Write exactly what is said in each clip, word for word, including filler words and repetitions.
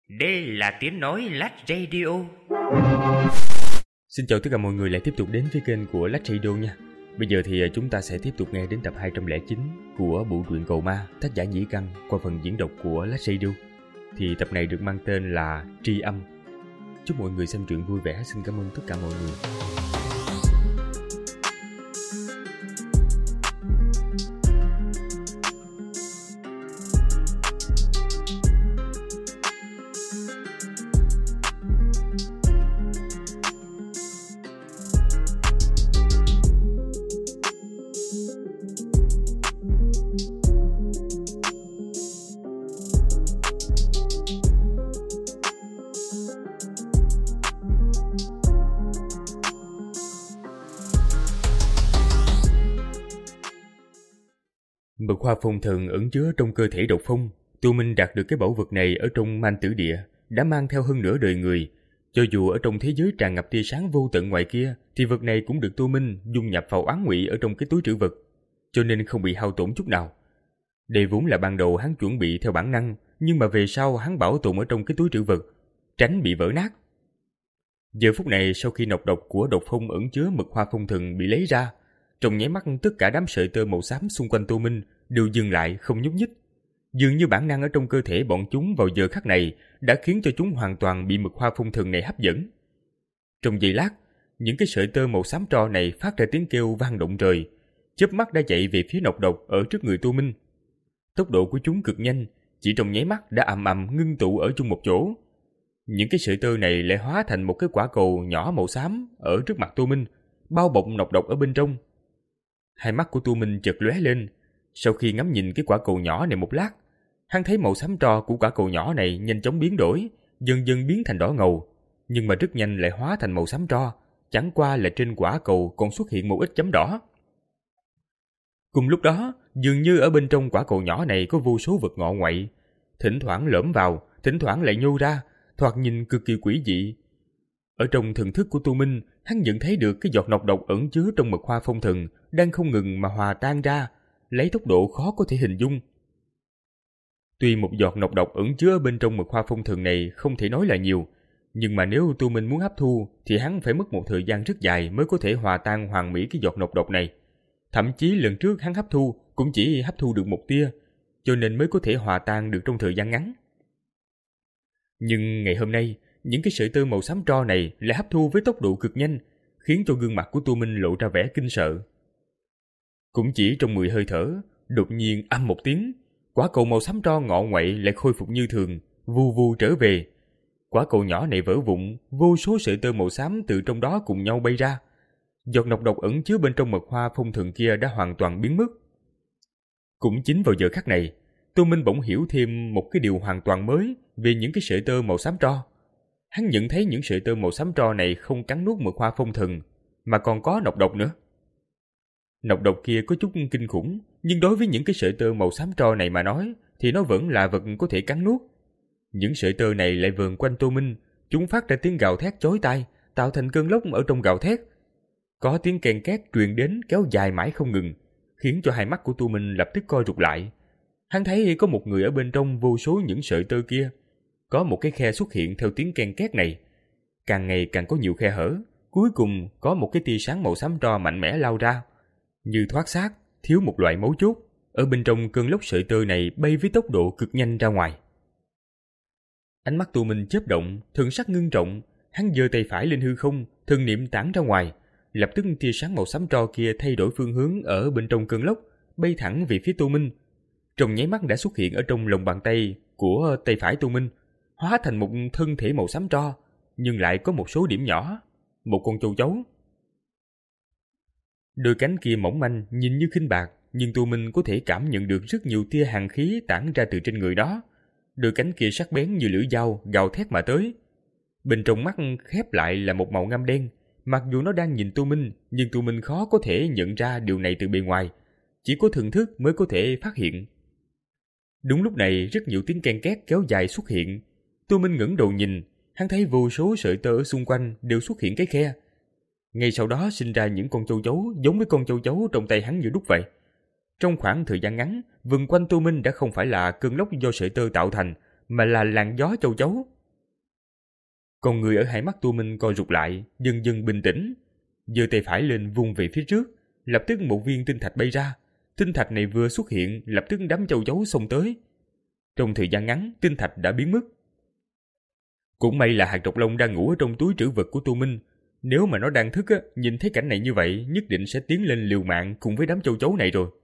Đây là tiếng nói Lách Radio. Xin chào tất cả mọi người lại tiếp tục đến với kênh của Lách Radio nha. Bây giờ thì chúng ta sẽ tiếp tục nghe đến tập hai trăm lẻ chín của bộ truyện Cầu Ma, tác giả Nhĩ Căn qua phần diễn đọc của Lách Radio. Thì tập này được mang tên là Tri Âm. Chúc mọi người xem truyện vui vẻ. Xin cảm ơn tất cả mọi người. Mực hoa phong thần ẩn chứa trong cơ thể độc phong. Tu Minh đạt được cái bảo vật này ở trong Man Tử Địa, đã mang theo hơn nửa đời người. Cho dù ở trong thế giới tràn ngập tia sáng vô tận ngoài kia, thì vật này cũng được Tu Minh dung nhập vào oán ngụy ở trong cái túi trữ vật, cho nên không bị hao tổn chút nào. Đây vốn là ban đầu hắn chuẩn bị theo bản năng, nhưng mà về sau hắn bảo tồn ở trong cái túi trữ vật, tránh bị vỡ nát. Giờ phút này, sau khi nọc độc của độc phong ẩn chứa mực hoa phong thần bị lấy ra, trong nháy mắt tất cả đám sợi tơ màu xám xung quanh Tu Minh đều dừng lại không nhúc nhích. Dường như bản năng ở trong cơ thể bọn chúng vào giờ khắc này đã khiến cho chúng hoàn toàn bị mực hoa phong thần này hấp dẫn. Trong giây lát, những cái sợi tơ màu xám tro này phát ra tiếng kêu vang động trời, chớp mắt đã chạy về phía nọc độc ở trước người Tu Minh. Tốc độ của chúng cực nhanh, chỉ trong nháy mắt đã ầm ầm ngưng tụ ở chung một chỗ. Những cái sợi tơ này lại hóa thành một cái quả cầu nhỏ màu xám ở trước mặt Tu Minh, bao bọc nọc độc ở bên trong. Hai mắt của Tu Minh chợt lóe lên. Sau khi ngắm nhìn cái quả cầu nhỏ này một lát, hắn thấy màu xám tro của quả cầu nhỏ này nhanh chóng biến đổi, dần dần biến thành đỏ ngầu, nhưng mà rất nhanh lại hóa thành màu xám tro, chẳng qua là trên quả cầu còn xuất hiện một ít chấm đỏ. Cùng lúc đó, dường như ở bên trong quả cầu nhỏ này có vô số vật ngọ ngoại, thỉnh thoảng lõm vào, thỉnh thoảng lại nhô ra, thoạt nhìn cực kỳ quỷ dị. Ở trong thần thức của Tu Minh, hắn nhận thấy được cái giọt nọc độc ẩn chứa trong mực hoa phong thần đang không ngừng mà hòa tan ra, lấy tốc độ khó có thể hình dung. Tuy một giọt nọc độc ẩn chứa bên trong mực hoa phong thần này không thể nói là nhiều, nhưng mà nếu Tu Minh muốn hấp thu thì hắn phải mất một thời gian rất dài mới có thể hòa tan hoàn mỹ cái giọt nọc độc này. Thậm chí lần trước hắn hấp thu cũng chỉ hấp thu được một tia, cho nên mới có thể hòa tan được trong thời gian ngắn. Nhưng ngày hôm nay, những cái sợi tơ màu xám tro này lại hấp thu với tốc độ cực nhanh, khiến cho gương mặt của Tu Minh lộ ra vẻ kinh sợ. Cũng chỉ trong mười hơi thở, đột nhiên âm một tiếng, quả cầu màu xám tro ngọ nguậy lại khôi phục như thường, vù vù trở về. Quả cầu nhỏ này vỡ vụn, vô số sợi tơ màu xám từ trong đó cùng nhau bay ra. Giọt nọc độc ẩn chứa bên trong mật hoa phong thần kia đã hoàn toàn biến mất. Cũng chính vào giờ khắc này, Tu Minh bỗng hiểu thêm một cái điều hoàn toàn mới về những cái sợi tơ màu xám tro. Hắn nhận thấy những sợi tơ màu xám tro này không cắn nuốt mật hoa phong thần, mà còn có nọc độc nữa. Nọc độc kia có chút kinh khủng, nhưng đối với những cái sợi tơ màu xám tro này mà nói, thì nó vẫn là vật có thể cắn nuốt. Những sợi tơ này lại vờn quanh Tô Minh, chúng phát ra tiếng gào thét chói tai, tạo thành cơn lốc ở trong gào thét. Có tiếng kèn két truyền đến kéo dài mãi không ngừng, khiến cho hai mắt của Tô Minh lập tức co rụt lại. Hắn thấy có một người ở bên trong vô số những sợi tơ kia. Có một cái khe xuất hiện theo tiếng ken két này. Càng ngày càng có nhiều khe hở. Cuối cùng có một cái tia sáng màu xám tro mạnh mẽ lao ra. Như thoát xác, thiếu một loại mấu chốt. Ở bên trong cơn lốc sợi tơ này bay với tốc độ cực nhanh ra ngoài. Ánh mắt Tu Minh chớp động, thần sắc ngưng trọng. Hắn giơ tay phải lên hư không, thần niệm tản ra ngoài. Lập tức tia sáng màu xám tro kia thay đổi phương hướng ở bên trong cơn lốc, bay thẳng về phía Tu Minh. Trong nháy mắt đã xuất hiện ở trong lòng bàn tay của tay phải Tu Minh, hóa thành một thân thể màu xám tro, nhưng lại có một số điểm nhỏ, một con châu chấu. Đôi cánh kia mỏng manh, nhìn như khinh bạc, nhưng Tu Minh có thể cảm nhận được rất nhiều tia hàn khí tản ra từ trên người đó. Đôi cánh kia sắc bén như lưỡi dao, gào thét mà tới. Bên trong mắt khép lại là một màu ngăm đen. Mặc dù nó đang nhìn Tu Minh, nhưng Tu Minh khó có thể nhận ra điều này từ bề ngoài, chỉ có thần thức mới có thể phát hiện. Đúng lúc này, rất nhiều tiếng ken két kéo dài xuất hiện. Tu Minh ngẩng đầu nhìn, hắn thấy vô số sợi tơ ở xung quanh đều xuất hiện cái khe. Ngay sau đó sinh ra những con châu chấu giống với con châu chấu trong tay hắn như đúc vậy. Trong khoảng thời gian ngắn, vần quanh Tô Minh đã không phải là cơn lốc do sợi tơ tạo thành, mà là làn gió châu chấu. Còn người ở hai mắt Tu Minh co rụt lại, dần dần bình tĩnh, giơ tay phải lên vung về phía trước, lập tức một viên tinh thạch bay ra. Tinh thạch này vừa xuất hiện, lập tức đám châu chấu xông tới. Trong thời gian ngắn, tinh thạch đã biến mất. Cũng may là hạt độc long đang ngủ ở trong túi trữ vật của Tu Minh. Nếu mà nó đang thức á, nhìn thấy cảnh này như vậy, nhất định sẽ tiến lên liều mạng cùng với đám châu chấu này rồi.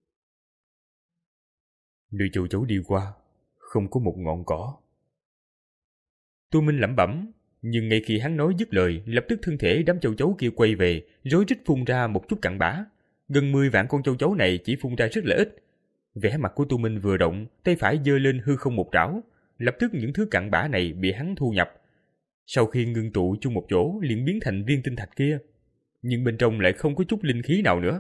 Nơi châu chấu đi qua, không có một ngọn cỏ. Tu Minh lẩm bẩm, nhưng ngay khi hắn nói dứt lời, lập tức thân thể đám châu chấu kia quay về, rối rít phun ra một chút cặn bã. Gần mười vạn con châu chấu này chỉ phun ra rất là ít. Vẻ mặt của Tu Minh vừa động, tay phải giơ lên hư không một trảo, lập tức những thứ cặn bã này bị hắn thu nhập. Sau khi ngưng tụ chung một chỗ, liền biến thành viên tinh thạch kia, nhưng bên trong lại không có chút linh khí nào nữa.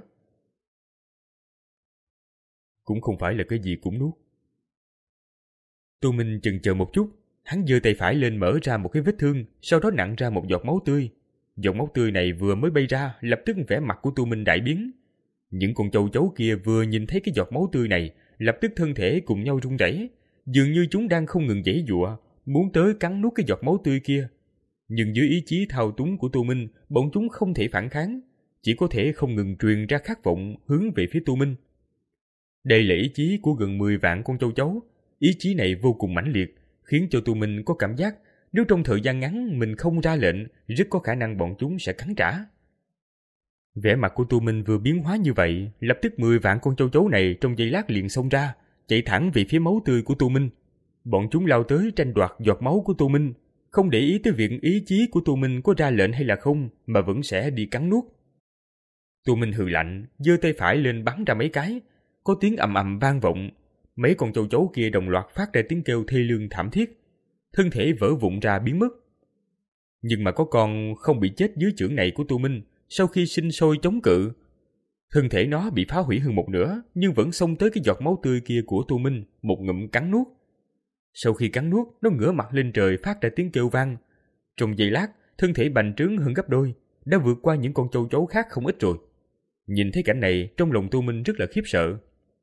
Cũng không phải là cái gì cũng nuốt. Tu Minh chần chờ một chút, hắn giơ tay phải lên mở ra một cái vết thương, sau đó nặn ra một giọt máu tươi. Giọt máu tươi này vừa mới bay ra, lập tức vẻ mặt của Tu Minh đại biến. Những con châu chấu kia vừa nhìn thấy cái giọt máu tươi này, lập tức thân thể cùng nhau run rẩy, dường như chúng đang không ngừng giãy giụa, muốn tới cắn nuốt cái giọt máu tươi kia. Nhưng dưới ý chí thao túng của Tu Minh, bọn chúng không thể phản kháng, chỉ có thể không ngừng truyền ra khát vọng hướng về phía Tu Minh. Đây là ý chí của gần mười vạn con châu chấu. Ý chí này vô cùng mãnh liệt, khiến cho Tu Minh có cảm giác nếu trong thời gian ngắn mình không ra lệnh, rất có khả năng bọn chúng sẽ cắn trả. Vẻ mặt của Tu Minh vừa biến hóa như vậy, lập tức mười vạn con châu chấu này trong giây lát liền xông ra, chạy thẳng về phía máu tươi của Tu Minh. Bọn chúng lao tới tranh đoạt giọt máu của Tu Minh, không để ý tới việc ý chí của Tu Minh có ra lệnh hay là không, mà vẫn sẽ đi cắn nuốt. Tu Minh hừ lạnh, giơ tay phải lên bắn ra mấy cái, có tiếng ầm ầm vang vọng. Mấy con châu chấu kia đồng loạt phát ra tiếng kêu thê lương thảm thiết, thân thể vỡ vụn ra biến mất. Nhưng mà có con không bị chết dưới chưởng này của Tu Minh, sau khi sinh sôi chống cự, thân thể nó bị phá hủy hơn một nửa, nhưng vẫn xông tới cái giọt máu tươi kia của Tu Minh, một ngụm cắn nuốt. Sau khi cắn nuốt, nó ngửa mặt lên trời phát ra tiếng kêu vang. Trong giây lát, thân thể bành trướng hơn gấp đôi, đã vượt qua những con châu chấu khác không ít rồi. Nhìn thấy cảnh này, trong lòng Tu Minh rất là khiếp sợ.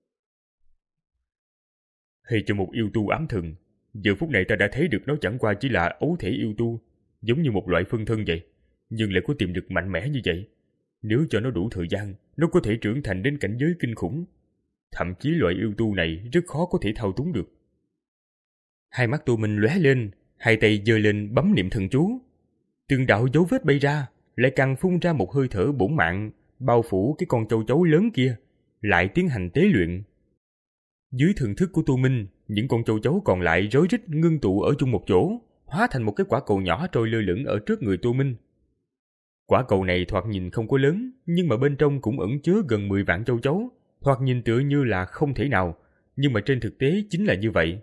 Hay cho một yêu tu ám thần, giờ phút này ta đã thấy được nó chẳng qua chỉ là ấu thể yêu tu, giống như một loại phân thân vậy, nhưng lại có tiềm lực mạnh mẽ như vậy. Nếu cho nó đủ thời gian, nó có thể trưởng thành đến cảnh giới kinh khủng. Thậm chí loại yêu tu này rất khó có thể thao túng được. Hai mắt Tu Minh lóe lên, hai tay giơ lên bấm niệm thần chú. Từng đạo dấu vết bay ra, lại càng phun ra một hơi thở bổn mạng, bao phủ cái con châu chấu lớn kia, lại tiến hành tế luyện. Dưới thần thức của Tu Minh, những con châu chấu còn lại rối rít ngưng tụ ở chung một chỗ, hóa thành một cái quả cầu nhỏ trôi lơ lửng ở trước người Tu Minh. Quả cầu này thoạt nhìn không có lớn, nhưng mà bên trong cũng ẩn chứa gần mười vạn châu chấu, thoạt nhìn tựa như là không thể nào, nhưng mà trên thực tế chính là như vậy.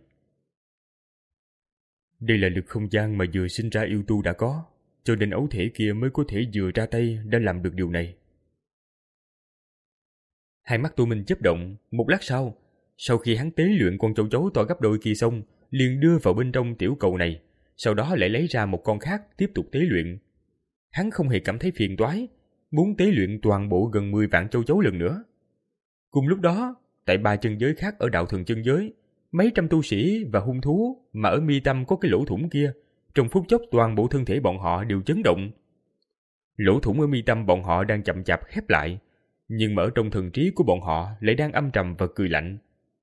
Đây là lực không gian mà vừa sinh ra yêu tu đã có, cho nên ấu thể kia mới có thể vừa ra tay đã làm được điều này. Hai mắt Tu Minh chớp động, một lát sau, sau khi hắn tế luyện con châu chấu to gấp đôi kia xong, liền đưa vào bên trong tiểu cầu này, sau đó lại lấy ra một con khác tiếp tục tế luyện. Hắn không hề cảm thấy phiền toái, muốn tế luyện toàn bộ gần mười vạn châu chấu lần nữa. Cùng lúc đó, tại ba chân giới khác ở đạo thần chân giới, mấy trăm tu sĩ và hung thú mà ở mi tâm có cái lỗ thủng kia, trong phút chốc toàn bộ thân thể bọn họ đều chấn động. Lỗ thủng ở mi tâm bọn họ đang chậm chạp khép lại, nhưng mà ở trong thần trí của bọn họ lại đang âm trầm và cười lạnh.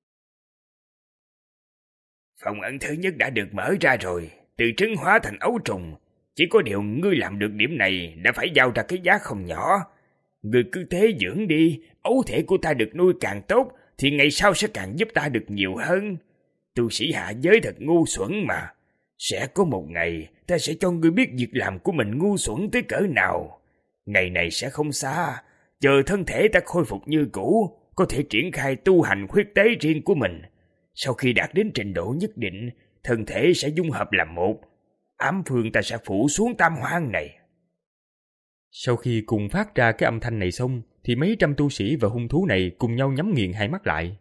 Phòng ẩn thứ nhất đã được mở ra rồi, từ trứng hóa thành ấu trùng. Chỉ có điều ngươi làm được điểm này đã phải giao ra cái giá không nhỏ. Ngươi cứ thế dưỡng đi, ấu thể của ta được nuôi càng tốt, thì ngày sau sẽ càng giúp ta được nhiều hơn. Tu sĩ hạ giới thật ngu xuẩn mà. Sẽ có một ngày ta sẽ cho ngươi biết việc làm của mình ngu xuẩn tới cỡ nào. Ngày này sẽ không xa, chờ thân thể ta khôi phục như cũ, có thể triển khai tu hành khuyết tế riêng của mình. Sau khi đạt đến trình độ nhất định, thân thể sẽ dung hợp làm một. Ám phương ta sẽ phủ xuống tam hoang này. Sau khi cùng phát ra cái âm thanh này xong, thì mấy trăm tu sĩ và hung thú này cùng nhau nhắm nghiền hai mắt lại.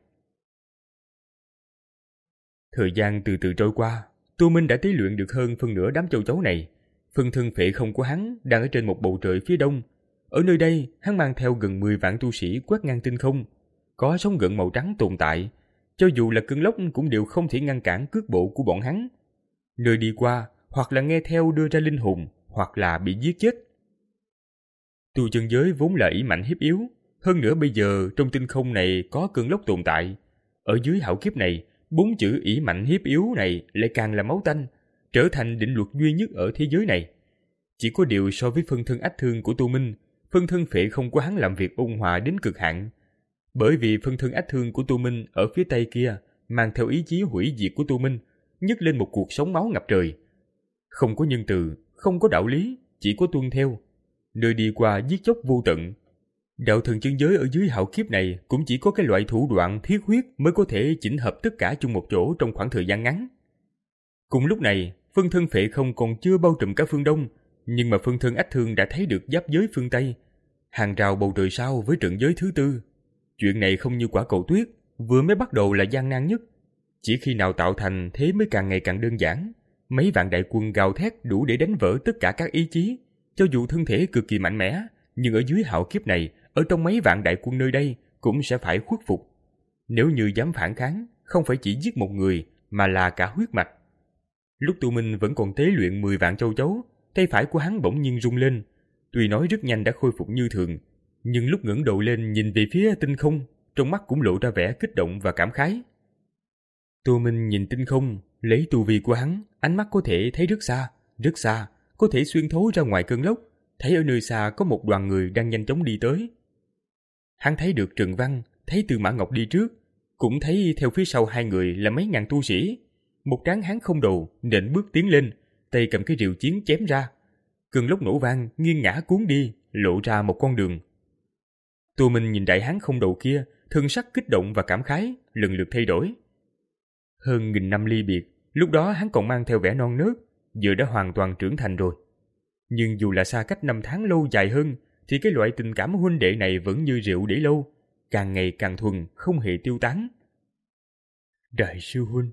Thời gian từ từ trôi qua, Tu Minh đã tế luyện được hơn phân nửa đám châu chấu này. Phân thân phệ không của hắn đang ở trên một bầu trời phía đông. Ở nơi đây, hắn mang theo gần mười vạn tu sĩ quét ngang tinh không. Có sóng gợn màu trắng tồn tại, cho dù là cơn lốc cũng đều không thể ngăn cản cước bộ của bọn hắn. Nơi đi qua, hoặc là nghe theo đưa ra linh hồn, hoặc là bị giết chết. Tu chân giới vốn là ỷ mạnh hiếp yếu, hơn nữa bây giờ trong tinh không này có cơn lốc tồn tại. Ở dưới hạo kiếp này, bốn chữ ỷ mạnh hiếp yếu này lại càng là máu tanh, trở thành định luật duy nhất ở thế giới này. Chỉ có điều so với phân thân ách thương của Tô Minh, phân thân phệ không của hắn làm việc ôn hòa đến cực hạn. Bởi vì phân thân ách thương của Tô Minh ở phía tây kia mang theo ý chí hủy diệt của Tô Minh, nhấc lên một cuộc sống máu ngập trời. Không có nhân từ, không có đạo lý, chỉ có tuân theo. Nơi đi qua giết chóc vô tận. Đạo thần chân giới ở dưới hạo kiếp này cũng chỉ có cái loại thủ đoạn thiết huyết mới có thể chỉnh hợp tất cả chung một chỗ trong khoảng thời gian ngắn. Cùng lúc này, phân thân phệ không còn chưa bao trùm cả phương Đông, nhưng mà phân thân ách thương đã thấy được giáp giới phương Tây, hàng rào bầu trời sao với trận giới thứ tư. Chuyện này không như quả cầu tuyết, vừa mới bắt đầu là gian nan nhất. Chỉ khi nào tạo thành thế mới càng ngày càng đơn giản. Mấy vạn đại quân gào thét đủ để đánh vỡ tất cả các ý chí. Cho dù thân thể cực kỳ mạnh mẽ, nhưng ở dưới hạo kiếp này, ở trong mấy vạn đại quân nơi đây cũng sẽ phải khuất phục. Nếu như dám phản kháng, không phải chỉ giết một người, mà là cả huyết mạch. Lúc Tu Minh vẫn còn tế luyện mười vạn châu chấu, tay phải của hắn bỗng nhiên rung lên. Tuy nói rất nhanh đã khôi phục như thường, nhưng lúc ngẩng đầu lên nhìn về phía tinh không, trong mắt cũng lộ ra vẻ kích động và cảm khái. Tu Minh nhìn tinh không, lấy tu vi của hắn, ánh mắt có thể thấy rất xa, rất xa, có thể xuyên thấu ra ngoài cơn lốc, thấy ở nơi xa có một đoàn người đang nhanh chóng đi tới. Hắn thấy được Trần Văn, thấy Tư Mã Ngọc đi trước, cũng thấy theo phía sau hai người là mấy ngàn tu sĩ. Một tráng hán không đầu, nện bước tiến lên, tay cầm cái rìu chiến chém ra. Cơn lốc nổ vang, nghiêng ngã cuốn đi, lộ ra một con đường. Tu Minh nhìn đại hán không đầu kia, thân sắc kích động và cảm khái, lần lượt thay đổi. Hơn nghìn năm ly biệt, lúc đó hắn còn mang theo vẻ non nớt, giờ đã hoàn toàn trưởng thành rồi. Nhưng dù là xa cách năm tháng lâu dài hơn, thì cái loại tình cảm huynh đệ này vẫn như rượu để lâu, càng ngày càng thuần, không hề tiêu tán. Đại sư huynh.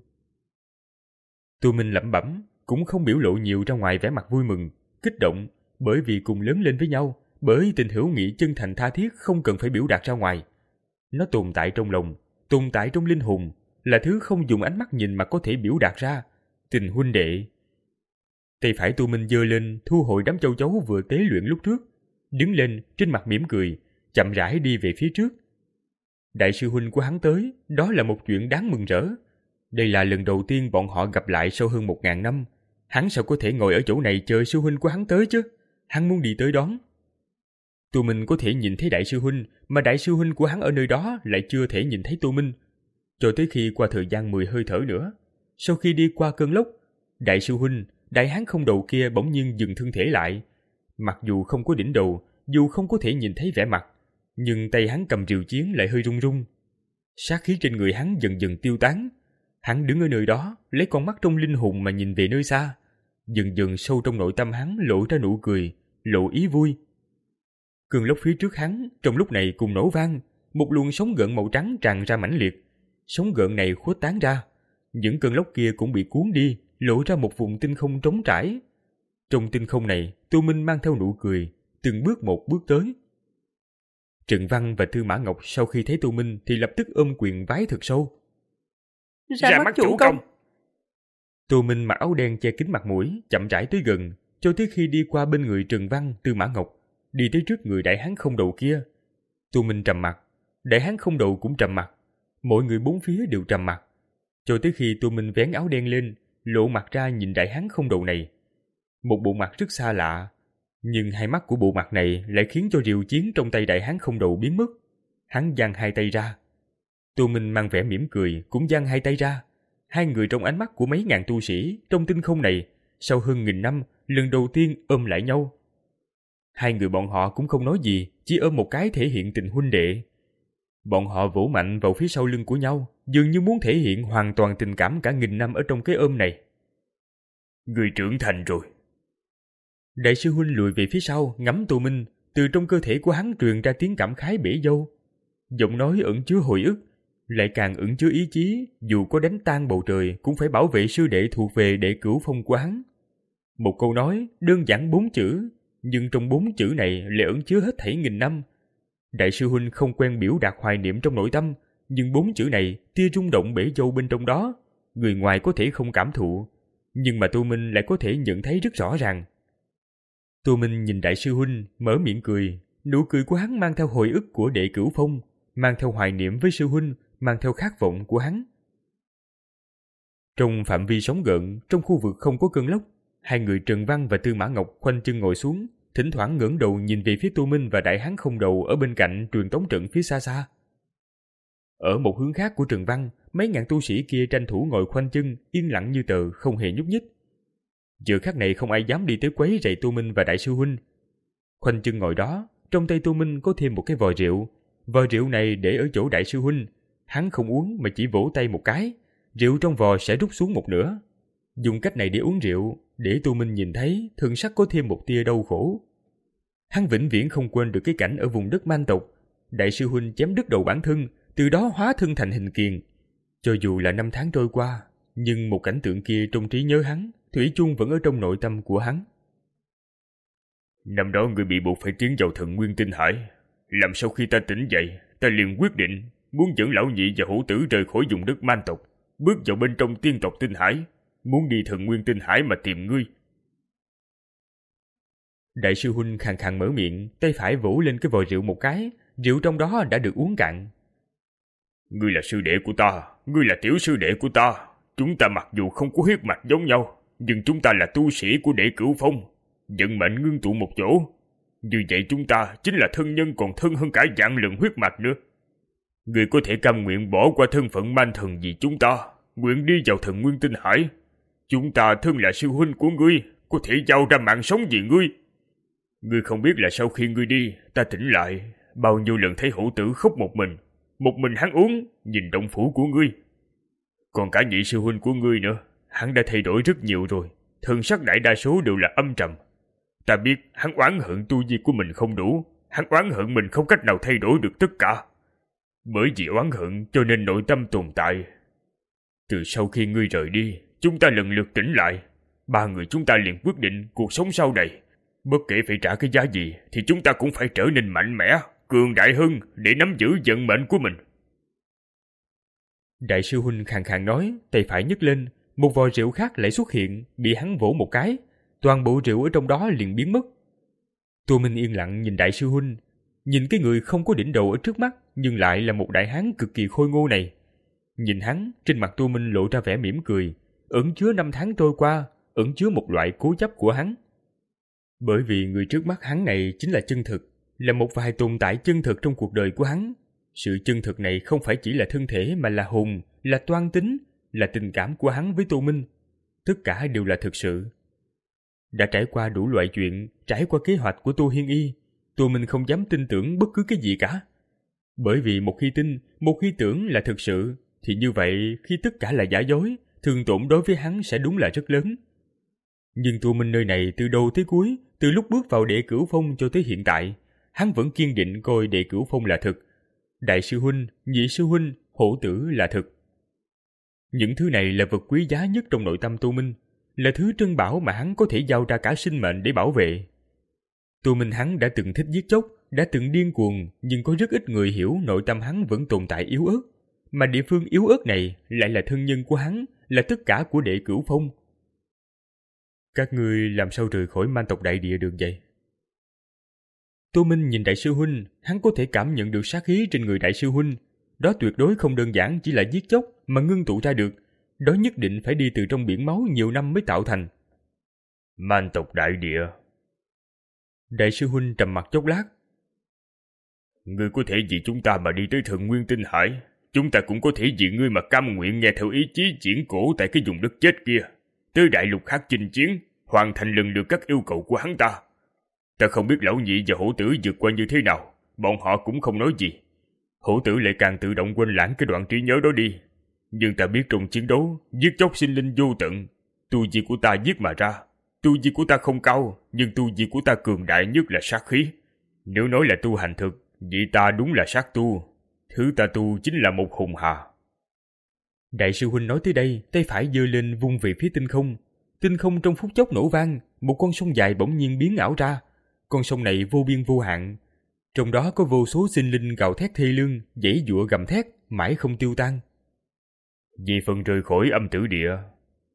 Tu Minh lẩm bẩm, cũng không biểu lộ nhiều ra ngoài vẻ mặt vui mừng, kích động, bởi vì cùng lớn lên với nhau, bởi tình hữu nghị chân thành tha thiết không cần phải biểu đạt ra ngoài. Nó tồn tại trong lòng, tồn tại trong linh hồn, là thứ không dùng ánh mắt nhìn mà có thể biểu đạt ra, tình huynh đệ. Tay phải Tu Minh giơ lên, thu hồi đám châu chấu vừa tế luyện lúc trước, đứng lên, trên mặt mỉm cười, chậm rãi đi về phía trước. Đại sư huynh của hắn tới, đó là một chuyện đáng mừng rỡ. Đây là lần đầu tiên bọn họ gặp lại sau hơn một ngàn năm. Hắn sao có thể ngồi ở chỗ này chờ sư huynh của hắn tới chứ? Hắn muốn đi tới đón. Tu Minh có thể nhìn thấy đại sư huynh, mà đại sư huynh của hắn ở nơi đó lại chưa thể nhìn thấy Tu Minh. Cho tới khi qua thời gian mười hơi thở nữa, sau khi đi qua cơn lốc, đại sư huynh, đại hán không đầu kia bỗng nhiên dừng thân thể lại. Mặc dù không có đỉnh đầu, dù không có thể nhìn thấy vẻ mặt, nhưng tay hắn cầm rìu chiến lại hơi run run. Sát khí trên người hắn dần dần tiêu tán. Hắn đứng ở nơi đó, lấy con mắt trong linh hồn mà nhìn về nơi xa. Dần dần sâu trong nội tâm hắn lộ ra nụ cười, lộ ý vui. Cơn lốc phía trước hắn trong lúc này cùng nổ vang, một luồng sóng gợn màu trắng tràn ra mãnh liệt. Sóng gợn này khuếch tán ra, những cơn lốc kia cũng bị cuốn đi, lộ ra một vùng tinh không trống trải. Trong tinh không này, Tu Minh mang theo nụ cười, từng bước một bước tới. Trần Văn và Tư Mã Ngọc sau khi thấy Tu Minh thì lập tức ôm quyền vái thật sâu. Ra, ra mắt chủ công. Tu Minh mặc áo đen che kín mặt mũi, chậm rãi tới gần, cho tới khi đi qua bên người Trần Văn, Tư Mã Ngọc, đi tới trước người đại hán không đầu kia. Tu Minh trầm mặt, đại hán không đầu cũng trầm mặt, mọi người bốn phía đều trầm mặt, cho tới khi Tu Minh vén áo đen lên, lộ mặt ra nhìn đại hán không đầu này. Một bộ mặt rất xa lạ, nhưng hai mắt của bộ mặt này lại khiến cho rìu chiến trong tay đại hán không đầu biến mất. Hắn giang hai tay ra. Tu Minh mang vẻ mỉm cười cũng giang hai tay ra. Hai người trong ánh mắt của mấy ngàn tu sĩ trong tinh không này, sau hơn nghìn năm lần đầu tiên ôm lại nhau. Hai người bọn họ cũng không nói gì, chỉ ôm một cái thể hiện tình huynh đệ. Bọn họ vỗ mạnh vào phía sau lưng của nhau, dường như muốn thể hiện hoàn toàn tình cảm cả nghìn năm ở trong cái ôm này. Người trưởng thành rồi. Đại sư huynh lùi về phía sau, ngắm Tu Minh, từ trong cơ thể của hắn truyền ra tiếng cảm khái bể dâu. Giọng nói ẩn chứa hồi ức, lại càng ẩn chứa ý chí, dù có đánh tan bầu trời cũng phải bảo vệ sư đệ thuộc về đệ cửu phong của hắn. Một câu nói đơn giản bốn chữ, nhưng trong bốn chữ này lại ẩn chứa hết thảy nghìn năm. Đại sư huynh không quen biểu đạt hoài niệm trong nội tâm, nhưng bốn chữ này tia rung động bể dâu bên trong đó, người ngoài có thể không cảm thụ, nhưng mà Tô Minh lại có thể nhận thấy rất rõ ràng. Tô Minh nhìn đại sư huynh, mở miệng cười, nụ cười của hắn mang theo hồi ức của Đệ Cửu Phong, mang theo hoài niệm với sư huynh, mang theo khát vọng của hắn. Trong phạm vi sóng gợn, trong khu vực không có cơn lốc, hai người Trần Văn và Tư Mã Ngọc khoanh chân ngồi xuống, thỉnh thoảng ngẩng đầu nhìn về phía Tô Minh và đại hán không đầu ở bên cạnh truyền tống trận phía xa xa. Ở một hướng khác của Trần Văn, mấy ngàn tu sĩ kia tranh thủ ngồi khoanh chân, yên lặng như tờ, không hề nhúc nhích. Giờ khắc này không ai dám đi tới quấy rầy Tô Minh và đại sư huynh. Khoanh chân ngồi đó, trong tay Tô Minh có thêm một cái vò rượu. Vò rượu này để ở chỗ đại sư huynh, hắn không uống mà chỉ vỗ tay một cái, rượu trong vò sẽ rút xuống một nửa. Dùng cách này để uống rượu, để Tô Minh nhìn thấy thần sắc có thêm một tia đau khổ. Hắn vĩnh viễn không quên được cái cảnh ở vùng đất Man tộc, đại sư huynh chém đứt đầu bản thân, từ đó hóa thân thành hình kiền. Cho dù là năm tháng trôi qua, nhưng một cảnh tượng kia trong trí nhớ hắn, thủy chung vẫn ở trong nội tâm của hắn. Năm đó người bị buộc phải tiến vào thần nguyên tinh hải. Làm sau khi ta tỉnh dậy, ta liền quyết định muốn dẫn lão nhị và hữu tử rời khỏi vùng đất Man tộc, bước vào bên trong tiên tộc tinh hải, muốn đi thần nguyên tinh hải mà tìm ngươi. Đại sư huynh khàn khàn mở miệng, tay phải vỗ lên cái vò rượu một cái, rượu trong đó đã được uống cạn. Ngươi là sư đệ của ta, ngươi là tiểu sư đệ của ta. Chúng ta mặc dù không có huyết mạch giống nhau, nhưng chúng ta là tu sĩ của Đệ Cửu Phong, vận mệnh ngưng tụ một chỗ. Như vậy chúng ta chính là thân nhân còn thân hơn cả vạn lần huyết mạch nữa. Ngươi có thể cam nguyện bỏ qua thân phận man thần vì chúng ta, nguyện đi vào thần nguyên tinh hải. Chúng ta thân là sư huynh của ngươi, có thể giao ra mạng sống vì ngươi. Ngươi không biết là sau khi ngươi đi, ta tỉnh lại, bao nhiêu lần thấy hữu tử khóc một mình, một mình hắn uống, nhìn động phủ của ngươi. Còn cả nhị sư huynh của ngươi nữa, hắn đã thay đổi rất nhiều rồi, thần sắc đại đa số đều là âm trầm. Ta biết hắn oán hận tu vi của mình không đủ, hắn oán hận mình không cách nào thay đổi được tất cả. Bởi vì oán hận cho nên nội tâm tồn tại. Từ sau khi ngươi rời đi, chúng ta lần lượt tỉnh lại. Ba người chúng ta liền quyết định cuộc sống sau này, bất kể phải trả cái giá gì thì chúng ta cũng phải trở nên mạnh mẽ, cường đại hơn để nắm giữ vận mệnh của mình. Đại sư huynh khàn khàn nói, tay phải nhấc lên, một vò rượu khác lại xuất hiện, bị hắn vỗ một cái, toàn bộ rượu ở trong đó liền biến mất. Tô Minh yên lặng nhìn đại sư huynh, nhìn cái người không có đỉnh đầu ở trước mắt nhưng lại là một đại hán cực kỳ khôi ngô này. Nhìn hắn, trên mặt Tô Minh lộ ra vẻ mỉm cười, ẩn chứa năm tháng trôi qua, ẩn chứa một loại cố chấp của hắn. Bởi vì người trước mắt hắn này chính là chân thực, là một vài tồn tại chân thực trong cuộc đời của hắn. Sự chân thực này không phải chỉ là thân thể mà là hồn, là toan tính, là tình cảm của hắn với Tô Minh. Tất cả đều là thực sự. Đã trải qua đủ loại chuyện, trải qua kế hoạch của Tô Hiên Y, Tô Minh không dám tin tưởng bất cứ cái gì cả. Bởi vì một khi tin, một khi tưởng là thực sự, thì như vậy khi tất cả là giả dối, thương tổn đối với hắn sẽ đúng là rất lớn. Nhưng Tô Minh nơi này từ đầu tới cuối, từ lúc bước vào Đệ Cửu Phong cho tới hiện tại, hắn vẫn kiên định coi Đệ Cửu Phong là thực. Đại sư huynh, nhị sư huynh, hổ tử là thực. Những thứ này là vật quý giá nhất trong nội tâm Tô Minh, là thứ trân bảo mà hắn có thể giao ra cả sinh mệnh để bảo vệ. Tô Minh hắn đã từng thích giết chóc, đã từng điên cuồng, nhưng có rất ít người hiểu nội tâm hắn vẫn tồn tại yếu ớt. Mà địa phương yếu ớt này lại là thân nhân của hắn, là tất cả của Đệ Cửu Phong. Các ngươi làm sao rời khỏi Man tộc đại địa được vậy? Tô Minh nhìn đại sư huynh, hắn có thể cảm nhận được sát khí trên người đại sư huynh. Đó tuyệt đối không đơn giản chỉ là giết chóc mà ngưng tụ ra được. Đó nhất định phải đi từ trong biển máu nhiều năm mới tạo thành. Man tộc đại địa. Đại sư huynh trầm mặc chốc lát. Ngươi có thể vì chúng ta mà đi tới thần nguyên tinh hải. Chúng ta cũng có thể vì ngươi mà cam nguyện nghe theo ý chí diễn cổ tại cái vùng đất chết kia, tới đại lục khác chinh chiến, hoàn thành lần lượt các yêu cầu của hắn ta. Ta không biết lão nhị và hổ tử vượt qua như thế nào, bọn họ cũng không nói gì. Hổ tử lại càng tự động quên lãng cái đoạn trí nhớ đó đi. Nhưng ta biết trong chiến đấu, giết chóc sinh linh vô tận, tu vi của ta giết mà ra. Tu vi của ta không cao, nhưng tu vi của ta cường đại nhất là sát khí. Nếu nói là tu hành thực, vậy ta đúng là sát tu. Thứ ta tu chính là một hùng hà. Đại sư huynh nói tới đây, tay phải giơ lên vung về phía tinh không. Tinh không trong phút chốc nổ vang, một con sông dài bỗng nhiên biến ảo ra. Con sông này vô biên vô hạn. Trong đó có vô số sinh linh gào thét thê lương, giãy giụa gầm thét, mãi không tiêu tan. Vì phần rời khỏi âm tử địa,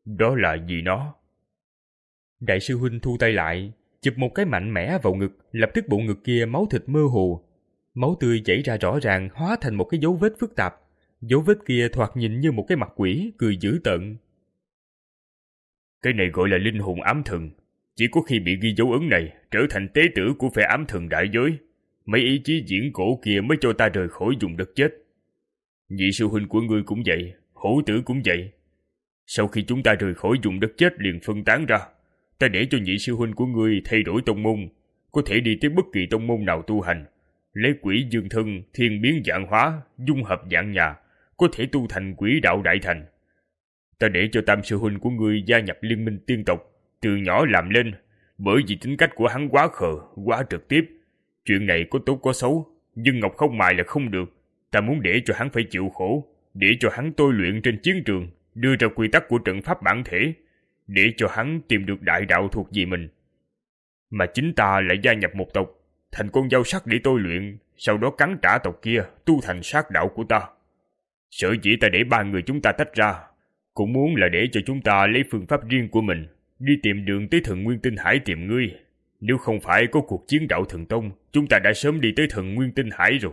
Đó là vì nó. Đại sư huynh thu tay lại, chụp một cái mạnh mẽ vào ngực, lập tức bộ ngực kia máu thịt mơ hồ. Máu tươi chảy ra rõ ràng, hóa thành một cái dấu vết phức tạp. Dấu vết kia thoạt nhìn như một cái mặt quỷ, cười dữ tợn. Cái này gọi là linh hồn ám thần. Chỉ có khi bị ghi dấu ấn này, trở thành tế tử của phe ám thần đại giới, mấy ý chí diễn cổ kia mới cho ta rời khỏi vùng đất chết. Nhị sư huynh của ngươi cũng vậy, hổ tử cũng vậy. Sau khi chúng ta rời khỏi vùng đất chết liền phân tán ra, ta để cho nhị sư huynh của ngươi thay đổi tông môn, có thể đi tới bất kỳ tông môn nào tu hành, lấy quỷ dương thân, thiên biến dạng hóa, dung hợp dạng nhà, có thể tu thành quỷ đạo đại thành. Ta để cho tam sư huynh của ngươi gia nhập liên minh tiên tộc, từ nhỏ làm lên, bởi vì tính cách của hắn quá khờ, quá trực tiếp. Chuyện này có tốt có xấu, nhưng Ngọc không mài là không được. Ta muốn để cho hắn phải chịu khổ, để cho hắn tôi luyện trên chiến trường, đưa ra quy tắc của trận pháp bản thể, để cho hắn tìm được đại đạo thuộc về mình. Mà chính ta lại gia nhập một tộc, thành con dao sắc để tôi luyện, sau đó cắn trả tộc kia, tu thành sát đạo của ta. Sở dĩ ta để ba người chúng ta tách ra, cũng muốn là để cho chúng ta lấy phương pháp riêng của mình, đi tìm đường tới thần Nguyên Tinh Hải tìm ngươi. Nếu không phải có cuộc chiến đạo thần tông, chúng ta đã sớm đi tới thần Nguyên Tinh Hải rồi.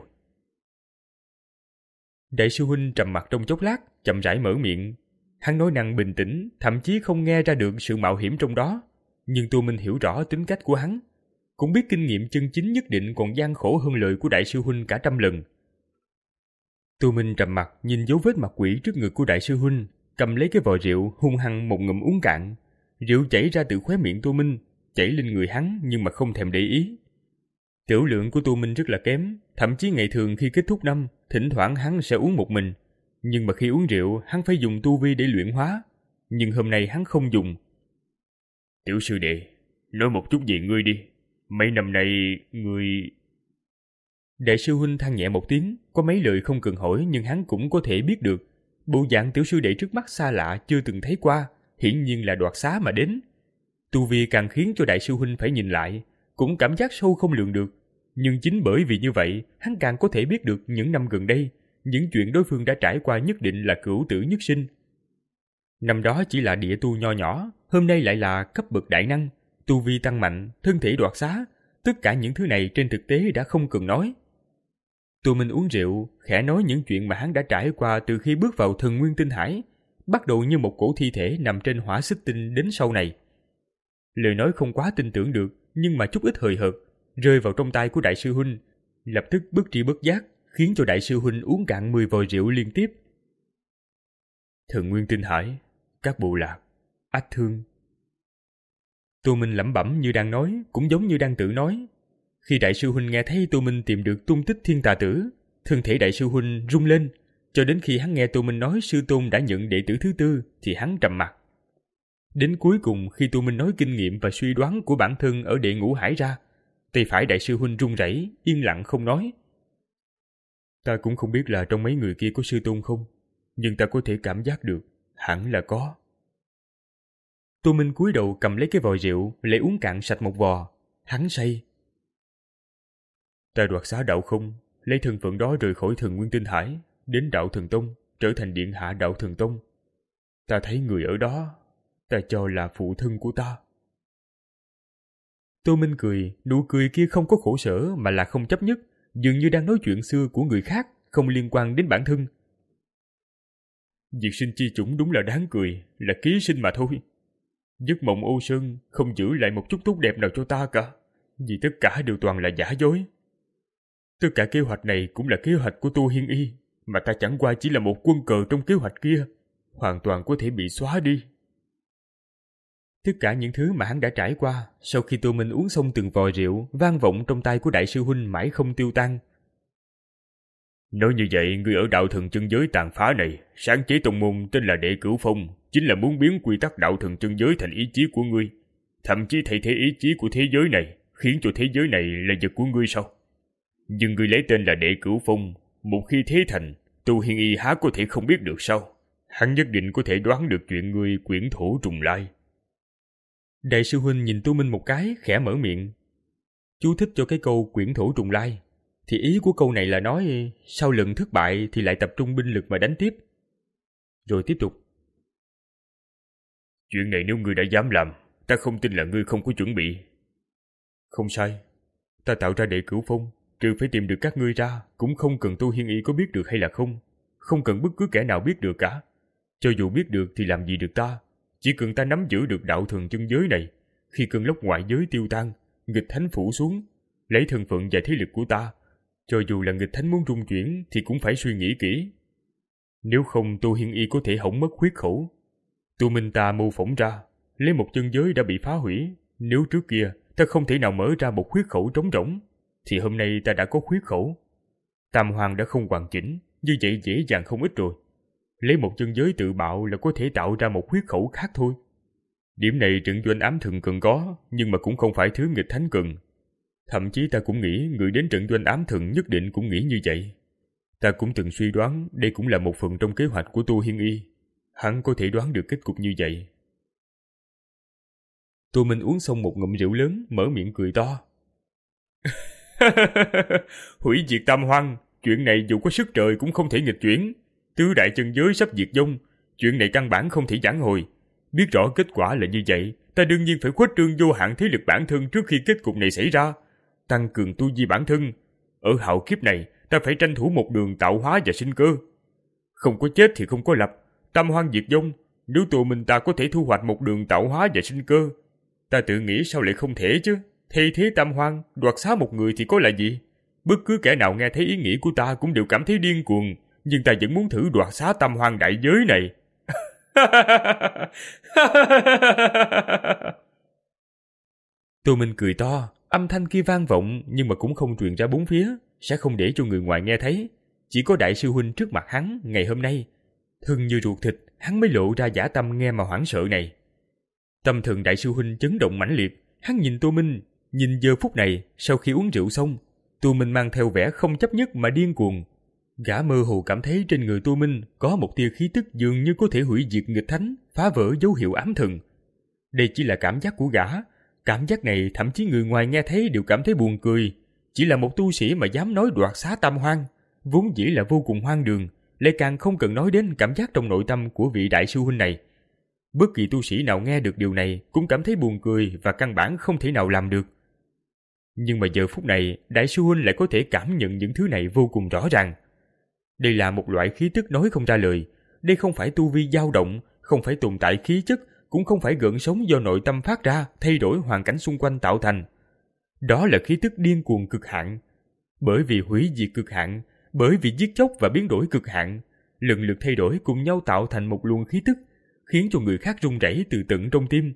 Đại sư huynh trầm mặc trong chốc lát, chậm rãi mở miệng. Hắn nói năng bình tĩnh, thậm chí không nghe ra được sự mạo hiểm trong đó. Nhưng Tô Minh hiểu rõ tính cách của hắn, cũng biết kinh nghiệm chân chính nhất định còn gian khổ hơn lời của đại sư huynh cả trăm lần. Tô Minh trầm mặc nhìn dấu vết mặt quỷ trước ngực của đại sư huynh, cầm lấy cái vò rượu hung hăng một ngụm uống cạn. Rượu chảy ra từ khóe miệng Tô Minh, chảy lên người hắn nhưng mà không thèm để ý. Tiểu lượng của Tô Minh rất là kém, thậm chí ngày thường khi kết thúc năm, thỉnh thoảng hắn sẽ uống một mình. Nhưng mà khi uống rượu, hắn phải dùng tu vi để luyện hóa. Nhưng hôm nay hắn không dùng. Tiểu sư đệ, nói một chút về ngươi đi. Mấy năm nay, ngươi... Đại sư huynh than nhẹ một tiếng, có mấy lời không cần hỏi nhưng hắn cũng có thể biết được. Bộ dạng tiểu sư đệ trước mắt xa lạ chưa từng thấy qua, hiển nhiên là đoạt xá mà đến. Tu vi càng khiến cho đại sư huynh phải nhìn lại, cũng cảm giác sâu không lường được. Nhưng chính bởi vì như vậy, hắn càng có thể biết được những năm gần đây, những chuyện đối phương đã trải qua nhất định là cửu tử nhất sinh. Năm đó chỉ là địa tu nho nhỏ, hôm nay lại là cấp bậc đại năng, tu vi tăng mạnh, thân thể đoạt xá, tất cả những thứ này trên thực tế đã không cần nói. Tô Minh uống rượu, khẽ nói những chuyện mà hắn đã trải qua từ khi bước vào thần Nguyên Tinh Hải, bắt đầu như một cổ thi thể nằm trên hỏa xích tinh đến sau này. Lời nói không quá tin tưởng được, nhưng mà chút ít hời hợt, rơi vào trong tay của đại sư huynh, lập tức bất tri bất giác, khiến cho đại sư huynh uống cạn mười vò rượu liên tiếp. Thần Nguyên Tinh Hải, các bộ lạc, ách thương. Tô Minh lẩm bẩm như đang nói, cũng giống như đang tự nói. Khi đại sư huynh nghe thấy Tô Minh tìm được tung tích thiên tà tử, thân thể đại sư huynh rung lên, cho đến khi hắn nghe Tô Minh nói sư tôn đã nhận đệ tử thứ tư thì hắn trầm mặc. Đến cuối cùng khi Tô Minh nói kinh nghiệm và suy đoán của bản thân ở đệ ngũ hải ra, tay phải đại sư huynh run rẩy, yên lặng không nói. Ta cũng không biết là trong mấy người kia có sư tôn không, nhưng ta có thể cảm giác được, hẳn là có. Tô Minh cúi đầu cầm lấy cái vò rượu, lại uống cạn sạch một vò. Hắn say. Ta đoạt xá đạo không, lấy thân phận đó rời khỏi thần Nguyên Tinh Hải, đến đạo thần tông, trở thành điện hạ đạo thần tông. Ta thấy người ở đó, ta cho là phụ thân của ta. Tô Minh cười, nụ cười kia không có khổ sở mà là không chấp nhất, dường như đang nói chuyện xưa của người khác, không liên quan đến bản thân. Diệt sinh chi chủng đúng là đáng cười, là ký sinh mà thôi. Giấc mộng ô sơn không giữ lại một chút tốt đẹp nào cho ta cả, vì tất cả đều toàn là giả dối. Tất cả kế hoạch này cũng là kế hoạch của Tô Hiên Y, mà ta chẳng qua chỉ là một quân cờ trong kế hoạch kia, hoàn toàn có thể bị xóa đi. Tất cả những thứ mà hắn đã trải qua, sau khi Tô Minh uống xong từng vò rượu, vang vọng trong tai của đại sư huynh mãi không tiêu tan. Nói như vậy, người ở đạo thần chân giới tàn phá này, sáng chế tông môn tên là Đệ Cửu Phong, chính là muốn biến quy tắc đạo thần chân giới thành ý chí của ngươi, thậm chí thay thế ý chí của thế giới này, khiến cho thế giới này là vật của ngươi sao? Nhưng ngươi lấy tên là Đệ Cửu Phong, một khi thế thành, Tô Hiên Y há có thể không biết được sao? Hắn nhất định có thể đoán được chuyện ngươi quyển thổ trùng lai. Đại sư huynh nhìn Tô Minh một cái, khẽ mở miệng. Chú thích cho cái câu quyển thổ trùng lai, thì ý của câu này là nói sau lần thất bại thì lại tập trung binh lực mà đánh tiếp. Rồi tiếp tục. Chuyện này nếu ngươi đã dám làm, ta không tin là ngươi không có chuẩn bị. Không sai. Ta tạo ra đệ cửu phong, trừ phải tìm được các ngươi ra, cũng không cần Tô Hiên Y có biết được hay là không. Không cần bất cứ kẻ nào biết được cả. Cho dù biết được thì làm gì được ta. Chỉ cần ta nắm giữ được đạo thần chân giới này, khi cơn lốc ngoại giới tiêu tan, nghịch thánh phủ xuống, lấy thân phận và thế lực của ta, cho dù là nghịch thánh muốn rung chuyển thì cũng phải suy nghĩ kỹ. Nếu không, Tô Hiên Y có thể hỏng mất huyết khẩu. Tu Minh ta mô phỏng ra, lấy một chân giới đã bị phá hủy. Nếu trước kia ta không thể nào mở ra một huyết khẩu trống rỗng, thì hôm nay ta đã có huyết khẩu. Tam Hoàng đã không hoàn chỉnh, như vậy dễ dàng không ít rồi. Lấy một chân giới tự bạo là có thể tạo ra một huyết khẩu khác thôi. Điểm này trận doanh ám thần cần có, nhưng mà cũng không phải thứ nghịch thánh cần. Thậm chí ta cũng nghĩ người đến trận doanh ám thần nhất định cũng nghĩ như vậy. Ta cũng từng suy đoán đây cũng là một phần trong kế hoạch của Tô Hiên Y. Hắn có thể đoán được kết cục như vậy. Tô Minh uống xong một ngụm rượu lớn, mở miệng cười to. Hủy diệt Tam Hoang, chuyện này dù có sức trời cũng không thể nghịch chuyển. Tứ đại chân giới sắp diệt vong, chuyện này căn bản không thể vãn hồi. Biết rõ kết quả là như vậy, ta đương nhiên phải khuếch trương vô hạn thế lực bản thân trước khi kết cục này xảy ra, tăng cường tu vi bản thân. Ở hạo kiếp này, ta phải tranh thủ một đường tạo hóa và sinh cơ. Không có chết thì không có lập, Tam Hoang diệt vong, nếu tụi mình ta có thể thu hoạch một đường tạo hóa và sinh cơ, ta tự nghĩ sao lại không thể chứ. Thay thế Tam Hoang, đoạt xá một người thì có là gì? Bất cứ kẻ nào nghe thấy ý nghĩ của ta cũng đều cảm thấy điên cuồng, nhưng ta vẫn muốn thử đoạt xá Tam Hoang đại giới này. Tô Minh cười to, âm thanh kia vang vọng nhưng mà cũng không truyền ra bốn phía, sẽ không để cho người ngoài nghe thấy. Chỉ có đại sư huynh trước mặt hắn ngày hôm nay, thân như ruột thịt, hắn mới lộ ra dã tâm nghe mà hoảng sợ này. Tâm thần đại sư huynh chấn động mãnh liệt, hắn nhìn Tô Minh, nhìn giờ phút này sau khi uống rượu xong, Tô Minh mang theo vẻ không chấp nhất mà điên cuồng. Gã mơ hồ cảm thấy trên người Tô Minh có một tia khí tức dường như có thể hủy diệt nghịch thánh, phá vỡ dấu hiệu ám thần. Đây chỉ là cảm giác của gã, cảm giác này thậm chí người ngoài nghe thấy đều cảm thấy buồn cười. Chỉ là một tu sĩ mà dám nói đoạt xá Tam Hoang, vốn dĩ là vô cùng hoang đường, lại càng không cần nói đến cảm giác trong nội tâm của vị đại sư huynh này. Bất kỳ tu sĩ nào nghe được điều này cũng cảm thấy buồn cười và căn bản không thể nào làm được. Nhưng mà giờ phút này, đại sư huynh lại có thể cảm nhận những thứ này vô cùng rõ ràng. Đây là một loại khí tức nói không ra lời. Đây không phải tu vi dao động, không phải tồn tại khí chất, cũng không phải gợn sóng do nội tâm phát ra, thay đổi hoàn cảnh xung quanh tạo thành. Đó là khí tức điên cuồng cực hạn. Bởi vì hủy diệt cực hạn, bởi vì giết chóc và biến đổi cực hạn, lần lượt thay đổi cùng nhau tạo thành một luồng khí tức, khiến cho người khác run rẩy từ tận trong tim.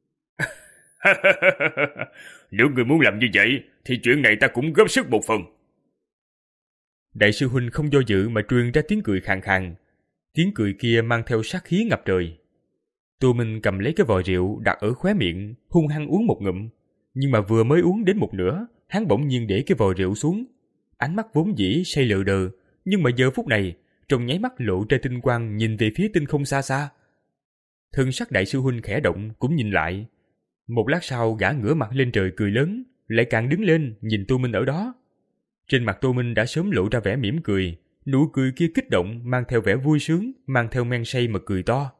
Nếu người muốn làm như vậy, thì chuyện này ta cũng góp sức một phần. Đại sư huynh không do dự mà truyền ra tiếng cười khàn khàn. Tiếng cười kia mang theo sát khí ngập trời. Tô Minh cầm lấy cái vò rượu đặt ở khóe miệng, hung hăng uống một ngụm. Nhưng mà vừa mới uống đến một nửa, hắn bỗng nhiên để cái vò rượu xuống. Ánh mắt vốn dĩ say lờ đờ, nhưng mà giờ phút này, trong nháy mắt lộ ra tinh quang nhìn về phía tinh không xa xa. Thân sắc đại sư huynh khẽ động cũng nhìn lại. Một lát sau gã ngửa mặt lên trời cười lớn, lại càng đứng lên nhìn Tô Minh ở đó. Trên mặt Tô Minh đã sớm lộ ra vẻ mỉm cười, nụ cười kia kích động mang theo vẻ vui sướng, mang theo men say mà cười to.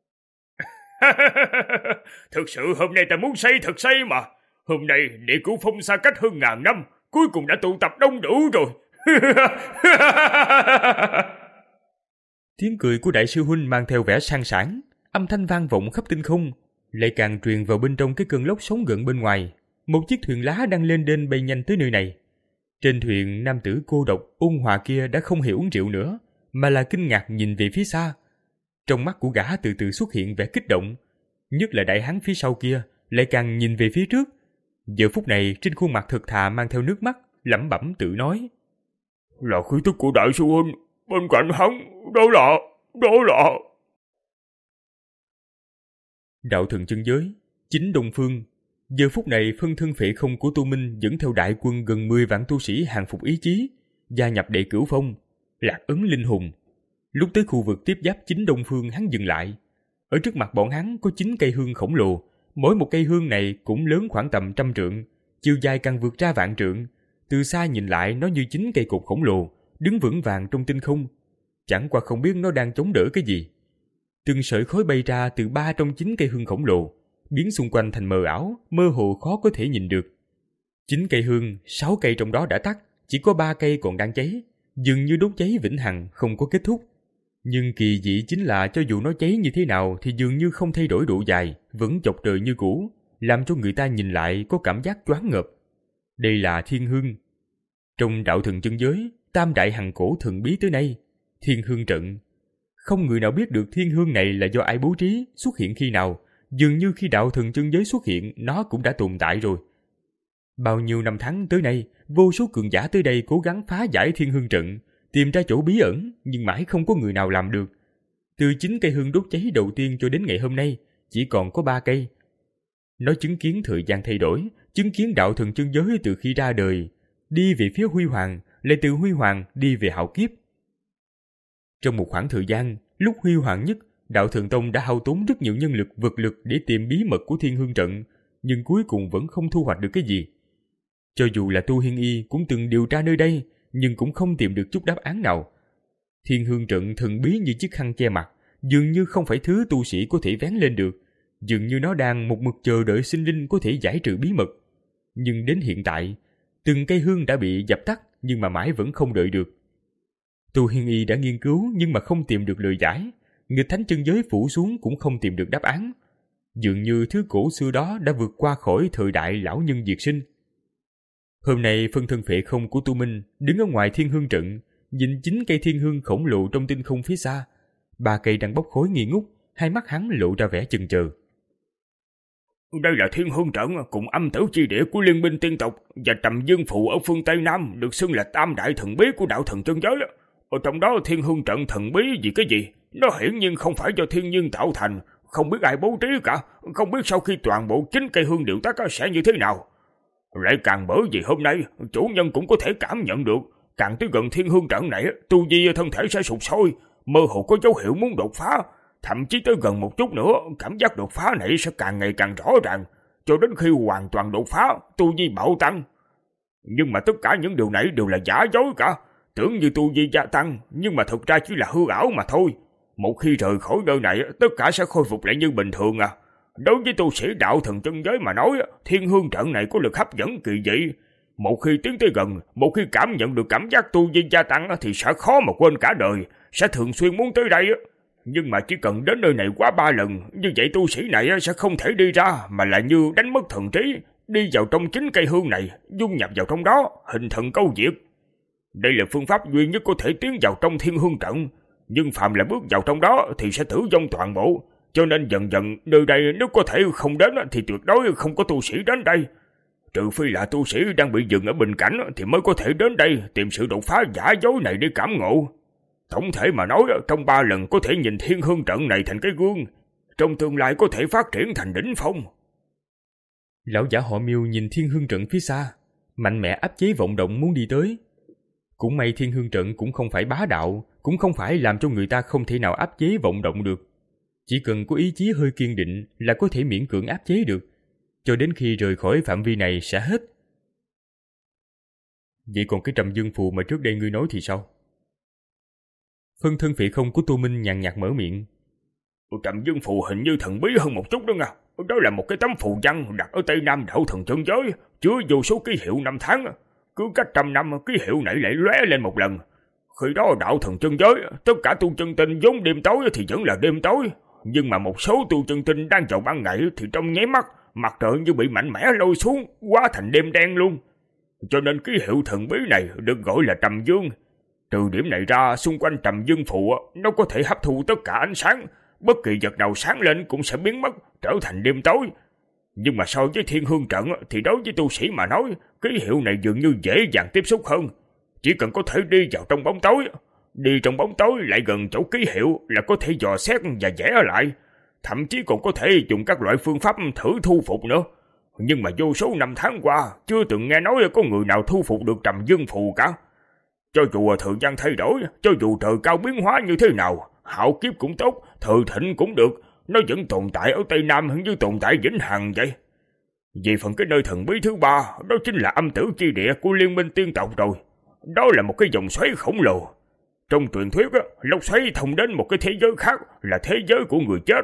Thực sự hôm nay ta muốn say thật say mà. Hôm nay địa cửu phong xa cách hơn ngàn năm, cuối cùng đã tụ tập đông đủ rồi. Tiếng cười của đại sư huynh mang theo vẻ sang sảng, âm thanh vang vọng khắp tinh không, lại càng truyền vào bên trong cái cơn lốc sóng gần bên ngoài. Một chiếc thuyền lá đang lên đên bay nhanh tới nơi này. Trên thuyền, nam tử cô độc ôn hòa kia đã không hề uống rượu nữa, mà là kinh ngạc nhìn về phía xa. Trong mắt của gã từ từ xuất hiện vẻ kích động, nhất là đại hán phía sau kia lại càng nhìn về phía trước. Giờ phút này trên khuôn mặt thực thà mang theo nước mắt, lẩm bẩm tự nói: là khí tức của đại sư huynh, bên cạnh hắn, đó là, đó là... Đạo thần chân giới, chính Đông Phương. Giờ phút này phân thân phệ không của Tô Minh dẫn theo đại quân gần mười vạn tu sĩ hàng phục ý chí, gia nhập đệ cửu phong, lạc ấn linh hùng. Lúc tới khu vực tiếp giáp chính Đông Phương, hắn dừng lại. Ở trước mặt bọn hắn có chín cây hương khổng lồ, mỗi một cây hương này cũng lớn khoảng tầm trăm trượng, chiều dài càng vượt ra vạn trượng. Từ xa nhìn lại nó như chín cây cột khổng lồ, đứng vững vàng trong tinh không. Chẳng qua không biết nó đang chống đỡ cái gì. Từng sợi khói bay ra từ ba trong chín cây hương khổng lồ, biến xung quanh thành mờ ảo, mơ hồ khó có thể nhìn được. Chín cây hương, sáu cây trong đó đã tắt, chỉ có ba cây còn đang cháy, dường như đốt cháy vĩnh hằng không có kết thúc. Nhưng kỳ dị chính là cho dù nó cháy như thế nào thì dường như không thay đổi độ dài, vẫn chọc trời như cũ, làm cho người ta nhìn lại có cảm giác choáng ngợp. Đây là thiên hương. Trong đạo thần chân giới, tam đại hằng cổ thần bí tới nay, thiên hương trận. Không người nào biết được thiên hương này là do ai bố trí, xuất hiện khi nào, dường như khi đạo thần chân giới xuất hiện, nó cũng đã tồn tại rồi. Bao nhiêu năm tháng tới nay, vô số cường giả tới đây cố gắng phá giải thiên hương trận, tìm ra chỗ bí ẩn, nhưng mãi không có người nào làm được. Từ chín cây hương đốt cháy đầu tiên cho đến ngày hôm nay, chỉ còn có ba cây. Nó chứng kiến thời gian thay đổi, chứng kiến đạo thần chân giới từ khi ra đời, đi về phía huy hoàng, lại từ huy hoàng đi về hạo kiếp. Trong một khoảng thời gian, lúc huy hoàng nhất, đạo thần tông đã hao tốn rất nhiều nhân lực vật lực để tìm bí mật của thiên hương trận, nhưng cuối cùng vẫn không thu hoạch được cái gì. Cho dù là Tu Hiên Y cũng từng điều tra nơi đây, nhưng cũng không tìm được chút đáp án nào. Thiên hương trận thần bí như chiếc khăn che mặt, dường như không phải thứ tu sĩ có thể vén lên được, dường như nó đang một mực chờ đợi sinh linh có thể giải trừ bí mật. Nhưng đến hiện tại, từng cây hương đã bị dập tắt, nhưng mà mãi vẫn không đợi được. Tu Hiên Y đã nghiên cứu nhưng mà không tìm được lời giải, nghịch thánh chân giới phủ xuống cũng không tìm được đáp án. Dường như thứ cổ xưa đó đã vượt qua khỏi thời đại lão nhân diệt sinh. Hôm nay phân thân phệ không của Tu Minh đứng ở ngoài thiên hương trận, nhìn chín cây thiên hương khổng lồ trong tinh không phía xa. Ba cây đang bốc khói nghi ngút, hai mắt hắn lộ ra vẻ chần chờ. Đây là thiên hương trận cùng âm tử chi địa của liên minh tiên tộc và Trầm Dương Phù ở phương Tây Nam, được xưng là tam đại thần bí của đạo thần chân giới. Ở trong đó thiên hương trận thần bí gì cái gì, nó hiển nhiên không phải do thiên nhiên tạo thành, không biết ai bố trí cả, không biết sau khi toàn bộ chín cây hương đều tắt sẽ như thế nào. Lại càng bởi vì hôm nay chủ nhân cũng có thể cảm nhận được, càng tới gần thiên hương trận này, tu vi thân thể sẽ sụt sôi, mơ hồ có dấu hiệu muốn đột phá, thậm chí tới gần một chút nữa, cảm giác đột phá này sẽ càng ngày càng rõ ràng, cho đến khi hoàn toàn đột phá, tu vi bạo tăng. Nhưng mà tất cả những điều này đều là giả dối cả, tưởng như tu vi gia tăng, nhưng mà thực ra chỉ là hư ảo mà thôi. Một khi rời khỏi nơi này, tất cả sẽ khôi phục lại như bình thường à. Đối với tu sĩ đạo thần chân giới mà nói, thiên hương trận này có lực hấp dẫn kỳ dị. Một khi tiến tới gần, một khi cảm nhận được cảm giác tu vi gia tăng thì sẽ khó mà quên cả đời, sẽ thường xuyên muốn tới đây. Nhưng mà chỉ cần đến nơi này quá ba lần, như vậy tu sĩ này sẽ không thể đi ra, mà lại như đánh mất thần trí, đi vào trong chính cây hương này, dung nhập vào trong đó, hình thần câu diệt. Đây là phương pháp duy nhất có thể tiến vào trong thiên hương trận, nhưng phạm là bước vào trong đó thì sẽ tử vong toàn bộ. Cho nên dần dần nơi đây nếu có thể không đến thì tuyệt đối không có tu sĩ đến đây. Trừ phi là tu sĩ đang bị dừng ở bình cảnh thì mới có thể đến đây tìm sự đột phá giả dối này để cảm ngộ. Tổng thể mà nói, trong ba lần có thể nhìn thiên hương trận này thành cái gương, trong tương lai có thể phát triển thành đỉnh phong. Lão giả họ Miêu nhìn thiên hương trận phía xa, mạnh mẽ áp chế vọng động muốn đi tới. Cũng may thiên hương trận cũng không phải bá đạo, cũng không phải làm cho người ta không thể nào áp chế vọng động được. Chỉ cần có ý chí hơi kiên định là có thể miễn cưỡng áp chế được, cho đến khi rời khỏi phạm vi này sẽ hết. Vậy còn cái Trầm Dương Phù mà trước đây ngươi nói thì sao? Phân thân phệ không của Tô Minh nhàn nhạt mở miệng. Trầm Dương Phù hình như thần bí hơn một chút đó nha. Đó là một cái tấm phù văn đặt ở Tây Nam đạo thần chân giới, chứa vô số ký hiệu năm tháng. Cứ cách trăm năm ký hiệu này lại lóe lên một lần. Khi đó đạo thần chân giới, tất cả tu chân tinh vốn đêm tối thì vẫn là đêm tối. Nhưng mà một số tu chân tinh đang vào ban ngày thì trong nháy mắt, mặt trời như bị mạnh mẽ lôi xuống, hóa thành đêm đen luôn. Cho nên ký hiệu thần bí này được gọi là Trầm Dương. Từ điểm này ra, xung quanh Trầm Dương Phù nó có thể hấp thụ tất cả ánh sáng, bất kỳ vật nào sáng lên cũng sẽ biến mất, trở thành đêm tối. Nhưng mà so với thiên hương trận thì đối với tu sĩ mà nói, ký hiệu này dường như dễ dàng tiếp xúc hơn. Chỉ cần có thể đi vào trong bóng tối, đi trong bóng tối lại gần chỗ ký hiệu là có thể dò xét và vẽ lại. Thậm chí còn có thể dùng các loại phương pháp thử thu phục nữa. Nhưng mà vô số năm tháng qua, chưa từng nghe nói có người nào thu phục được Trầm Dương Phù cả. Cho dù thời gian thay đổi, cho dù trời cao biến hóa như thế nào, hạo kiếp cũng tốt, thời thịnh cũng được, nó vẫn tồn tại ở Tây Nam như tồn tại vĩnh hằng vậy. Về phần cái nơi thần bí thứ ba, đó chính là âm tử chi địa của liên minh tiên tộc rồi. Đó là một cái dòng xoáy khổng lồ. Trong truyền thuyết, lốc xoáy thông đến một cái thế giới khác, là thế giới của người chết.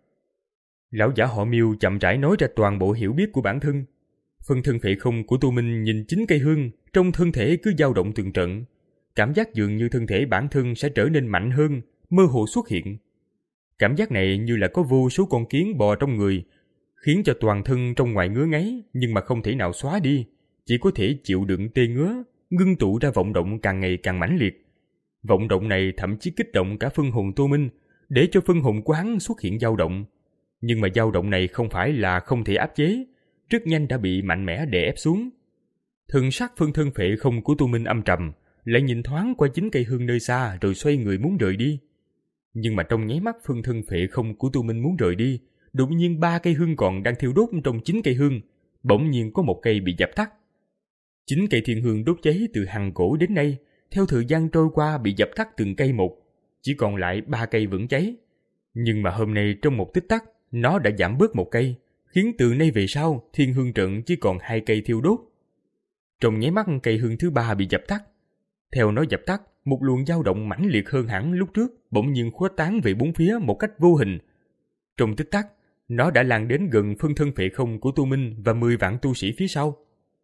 Lão giả họ Miêu chậm rãi nói ra toàn bộ hiểu biết của bản thân. Phân thân phệ không của Tô Minh nhìn chính cây hương, trong thân thể cứ dao động từng trận. Cảm giác dường như thân thể bản thân sẽ trở nên mạnh hơn, mơ hồ xuất hiện. Cảm giác này như là có vô số con kiến bò trong người, khiến cho toàn thân trong ngoài ngứa ngáy, nhưng mà không thể nào xóa đi, chỉ có thể chịu đựng tê ngứa, ngưng tụ ra vọng động càng ngày càng mãnh liệt. Vọng động này thậm chí kích động cả phân hồn Tô Minh, để cho phân hồn của hắn xuất hiện dao động. Nhưng mà dao động này không phải là không thể áp chế, rất nhanh đã bị mạnh mẽ đè ép xuống. Thần sắc phân thân phệ không của Tô Minh âm trầm, lại nhìn thoáng qua chính cây hương nơi xa rồi xoay người muốn rời đi. Nhưng mà trong nháy mắt phân thân phệ không của Tô Minh muốn rời đi, đột nhiên ba cây hương còn đang thiêu đốt trong chín cây hương, bỗng nhiên có một cây bị dập tắt. Chín cây thiên hương đốt cháy từ hằng cổ đến nay, theo thời gian trôi qua bị dập tắt từng cây một, chỉ còn lại ba cây vẫn cháy. Nhưng mà hôm nay trong một tích tắc, nó đã giảm bớt một cây, khiến từ nay về sau thiên hương trận chỉ còn hai cây thiêu đốt. Trong nháy mắt cây hương thứ ba bị dập tắt. Theo nó dập tắt, một luồng dao động mãnh liệt hơn hẳn lúc trước bỗng nhiên khuếch tán về bốn phía một cách vô hình. Trong tích tắc, nó đã lan đến gần phân thân phệ không của Tô Minh và mười vạn tu sĩ phía sau.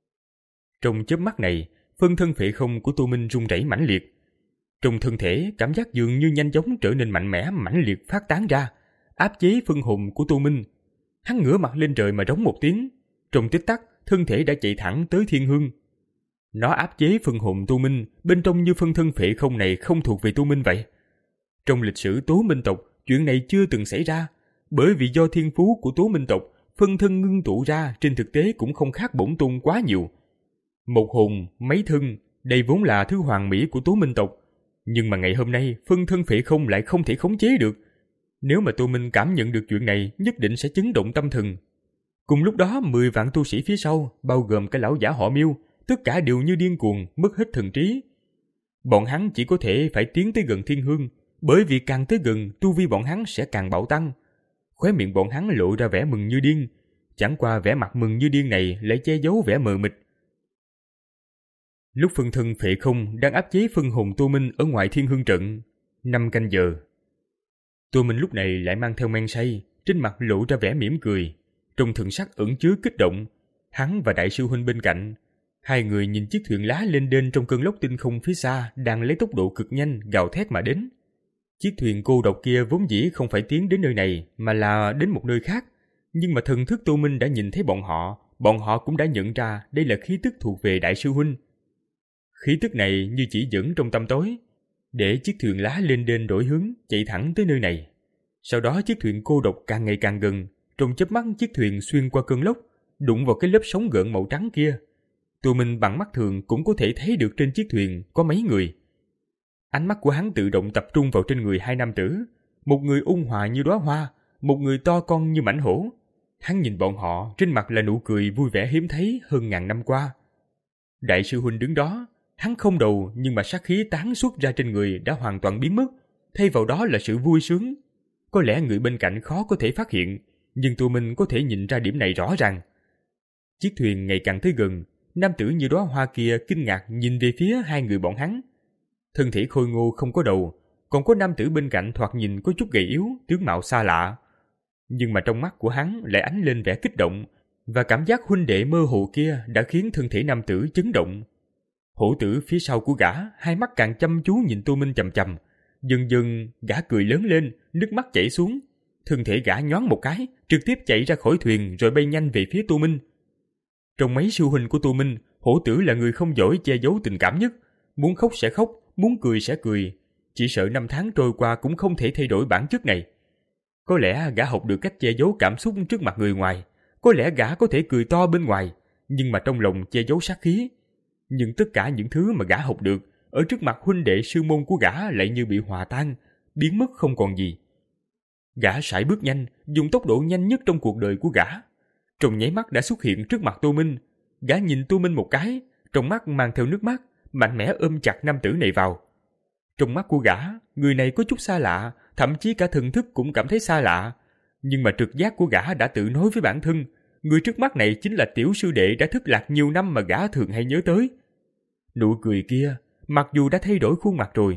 Trong chớp mắt này, phân thân phệ không của Tô Minh rung rẩy mãnh liệt. Trong thân thể, cảm giác dường như nhanh chóng trở nên mạnh mẽ mãnh liệt phát tán ra, áp chế phân hồn của Tô Minh. Hắn ngửa mặt lên trời mà rống một tiếng. Trong tích tắc, thân thể đã chạy thẳng tới thiên hương. Nó áp chế phân hồn Tô Minh, bên trong như phân thân phệ không này không thuộc về Tô Minh vậy. Trong lịch sử Tố Minh tộc, chuyện này chưa từng xảy ra, bởi vì do thiên phú của Tố Minh tộc, phân thân ngưng tụ ra trên thực tế cũng không khác bổn tôn quá nhiều. Một hồn, mấy thân, đây vốn là thứ hoàn mỹ của Tố Minh tộc, nhưng mà ngày hôm nay phân thân phệ không lại không thể khống chế được. Nếu mà Tô Minh cảm nhận được chuyện này, nhất định sẽ chấn động tâm thần. Cùng lúc đó, mười vạn tu sĩ phía sau, bao gồm cái lão giả họ Miêu, tất cả đều như điên cuồng, mất hết thần trí. Bọn hắn chỉ có thể phải tiến tới gần thiên hương, bởi vì càng tới gần, tu vi bọn hắn sẽ càng bạo tăng. Khóe miệng bọn hắn lộ ra vẻ mừng như điên, chẳng qua vẻ mặt mừng như điên này lại che giấu vẻ mờ mịt. Lúc phân thân phệ không đang áp chế phân hồn Tô Minh ở ngoài thiên hương trận, năm canh giờ. Tô Minh lúc này lại mang theo men say, trên mặt lộ ra vẻ mỉm cười, trong thần sắc ẩn chứa kích động. Hắn và đại sư huynh bên cạnh, hai người nhìn chiếc thuyền lá lên đên trong cơn lốc tinh không phía xa đang lấy tốc độ cực nhanh gào thét mà đến. Chiếc thuyền cô độc kia vốn dĩ không phải tiến đến nơi này mà là đến một nơi khác, nhưng mà thần thức Tô Minh đã nhìn thấy bọn họ, bọn họ cũng đã nhận ra đây là khí tức thuộc về đại sư huynh. Khí tức này như chỉ dẫn trong tăm tối, để chiếc thuyền lá lên đên đổi hướng chạy thẳng tới nơi này. Sau đó chiếc thuyền cô độc càng ngày càng gần, trong chớp mắt chiếc thuyền xuyên qua cơn lốc, đụng vào cái lớp sóng gợn màu trắng kia. Tô Minh bằng mắt thường cũng có thể thấy được trên chiếc thuyền có mấy người. Ánh mắt của hắn tự động tập trung vào trên người hai nam tử, một người ôn hòa như đóa hoa, một người to con như mãnh hổ. Hắn nhìn bọn họ, trên mặt là nụ cười vui vẻ hiếm thấy hơn ngàn năm qua. Đại sư huynh đứng đó, hắn không đầu nhưng mà sát khí tán xuất ra trên người đã hoàn toàn biến mất, thay vào đó là sự vui sướng. Có lẽ người bên cạnh khó có thể phát hiện, nhưng Tô Minh có thể nhìn ra điểm này rõ ràng. Chiếc thuyền ngày càng tới gần, nam tử như đóa hoa kia kinh ngạc nhìn về phía hai người bọn hắn. Thân thể khôi ngô không có đầu, còn có nam tử bên cạnh thoạt nhìn có chút gầy yếu, tướng mạo xa lạ. Nhưng mà trong mắt của hắn lại ánh lên vẻ kích động, và cảm giác huynh đệ mơ hồ kia đã khiến thân thể nam tử chấn động. Hổ tử phía sau của gã, hai mắt càng chăm chú nhìn Tô Minh chằm chằm. Dần dần, gã cười lớn lên, nước mắt chảy xuống. Thân thể gã nhoáng một cái, trực tiếp chạy ra khỏi thuyền rồi bay nhanh về phía Tô Minh. Trong mấy sư huynh của Tô Minh, hổ tử là người không giỏi che giấu tình cảm nhất. Muốn khóc sẽ khóc, muốn cười sẽ cười. Chỉ sợ năm tháng trôi qua cũng không thể thay đổi bản chất này. Có lẽ gã học được cách che giấu cảm xúc trước mặt người ngoài. Có lẽ gã có thể cười to bên ngoài, nhưng mà trong lòng che giấu sát khí. Nhưng tất cả những thứ mà gã học được, ở trước mặt huynh đệ sư môn của gã lại như bị hòa tan, biến mất không còn gì. Gã sải bước nhanh, dùng tốc độ nhanh nhất trong cuộc đời của gã. Trong nháy mắt đã xuất hiện trước mặt Tô Minh. Gã nhìn Tô Minh một cái, trong mắt mang theo nước mắt, mạnh mẽ ôm chặt nam tử này vào. Trong mắt của gã, người này có chút xa lạ, thậm chí cả thần thức cũng cảm thấy xa lạ. Nhưng mà trực giác của gã đã tự nói với bản thân, người trước mắt này chính là tiểu sư đệ đã thất lạc nhiều năm mà gã thường hay nhớ tới. Nụ cười kia, mặc dù đã thay đổi khuôn mặt rồi,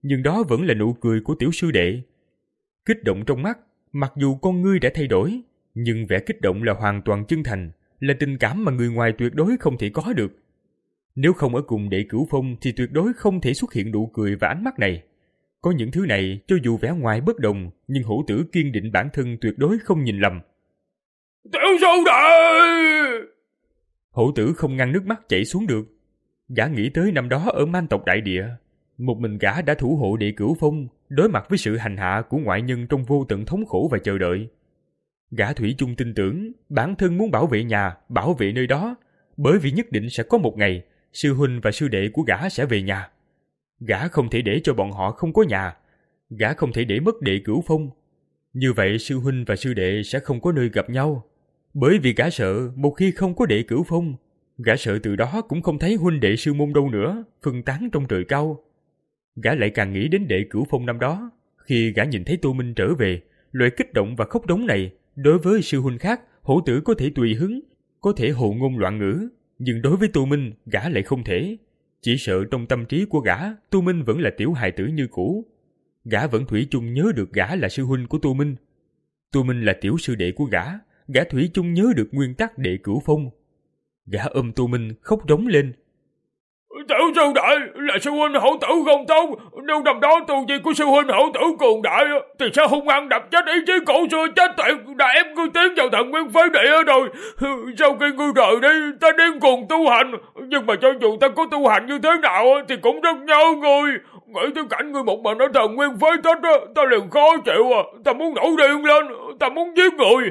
nhưng đó vẫn là nụ cười của tiểu sư đệ. Kích động trong mắt, mặc dù con ngươi đã thay đổi, nhưng vẻ kích động là hoàn toàn chân thành, là tình cảm mà người ngoài tuyệt đối không thể có được. Nếu không ở cùng đệ Cửu Phong thì tuyệt đối không thể xuất hiện nụ cười và ánh mắt này. Có những thứ này, cho dù vẻ ngoài bất đồng, nhưng hổ tử kiên định bản thân tuyệt đối không nhìn lầm. Tiểu sư đệ! Hổ tử không ngăn nước mắt chảy xuống được. Gã nghĩ tới năm đó ở Man tộc đại địa, một mình gã đã thủ hộ đệ Cửu Phong, đối mặt với sự hành hạ của ngoại nhân trong vô tận thống khổ và chờ đợi. Gã thủy chung tin tưởng bản thân muốn bảo vệ nhà, bảo vệ nơi đó, bởi vì nhất định sẽ có một ngày sư huynh và sư đệ của gã sẽ về nhà. Gã không thể để cho bọn họ không có nhà, gã không thể để mất đệ Cửu Phong. Như vậy sư huynh và sư đệ sẽ không có nơi gặp nhau, bởi vì gã sợ một khi không có đệ Cửu Phong, gã sợ từ đó cũng không thấy huynh đệ sư môn đâu nữa, phân tán trong trời cao. Gã lại càng nghĩ đến đệ Cửu Phong năm đó, khi gã nhìn thấy Tô Minh trở về, loại kích động và khóc đống này, đối với sư huynh khác, hổ tử có thể tùy hứng, có thể hồ ngôn loạn ngữ, nhưng đối với Tô Minh, gã lại không thể. Chỉ sợ trong tâm trí của gã, Tô Minh vẫn là tiểu hài tử như cũ. Gã vẫn thủy chung nhớ được gã là sư huynh của Tô Minh. Tô Minh là tiểu sư đệ của gã, gã thủy chung nhớ được nguyên tắc đệ Cửu Phong. Gã ôm Tô Minh khóc rống lên. Tiểu sư đệ là sư huynh hổ tử không tốt, nếu năm đó tu vi của sư huynh hổ tử cường đại thì sẽ hung hăng đập chết ý chí cổ xưa chết tiệt đã ép ngươi tiến vào thần nguyên phế địa rồi. Sau khi ngươi rời đi ta điên cuồng tu hành, nhưng mà cho dù ta có tu hành như thế nào thì cũng rất nhớ ngươi. Nghĩ tới cảnh ngươi một mình ở thần nguyên phế tích ta liền khó chịu, ta muốn nổi điên lên, ta muốn giết người.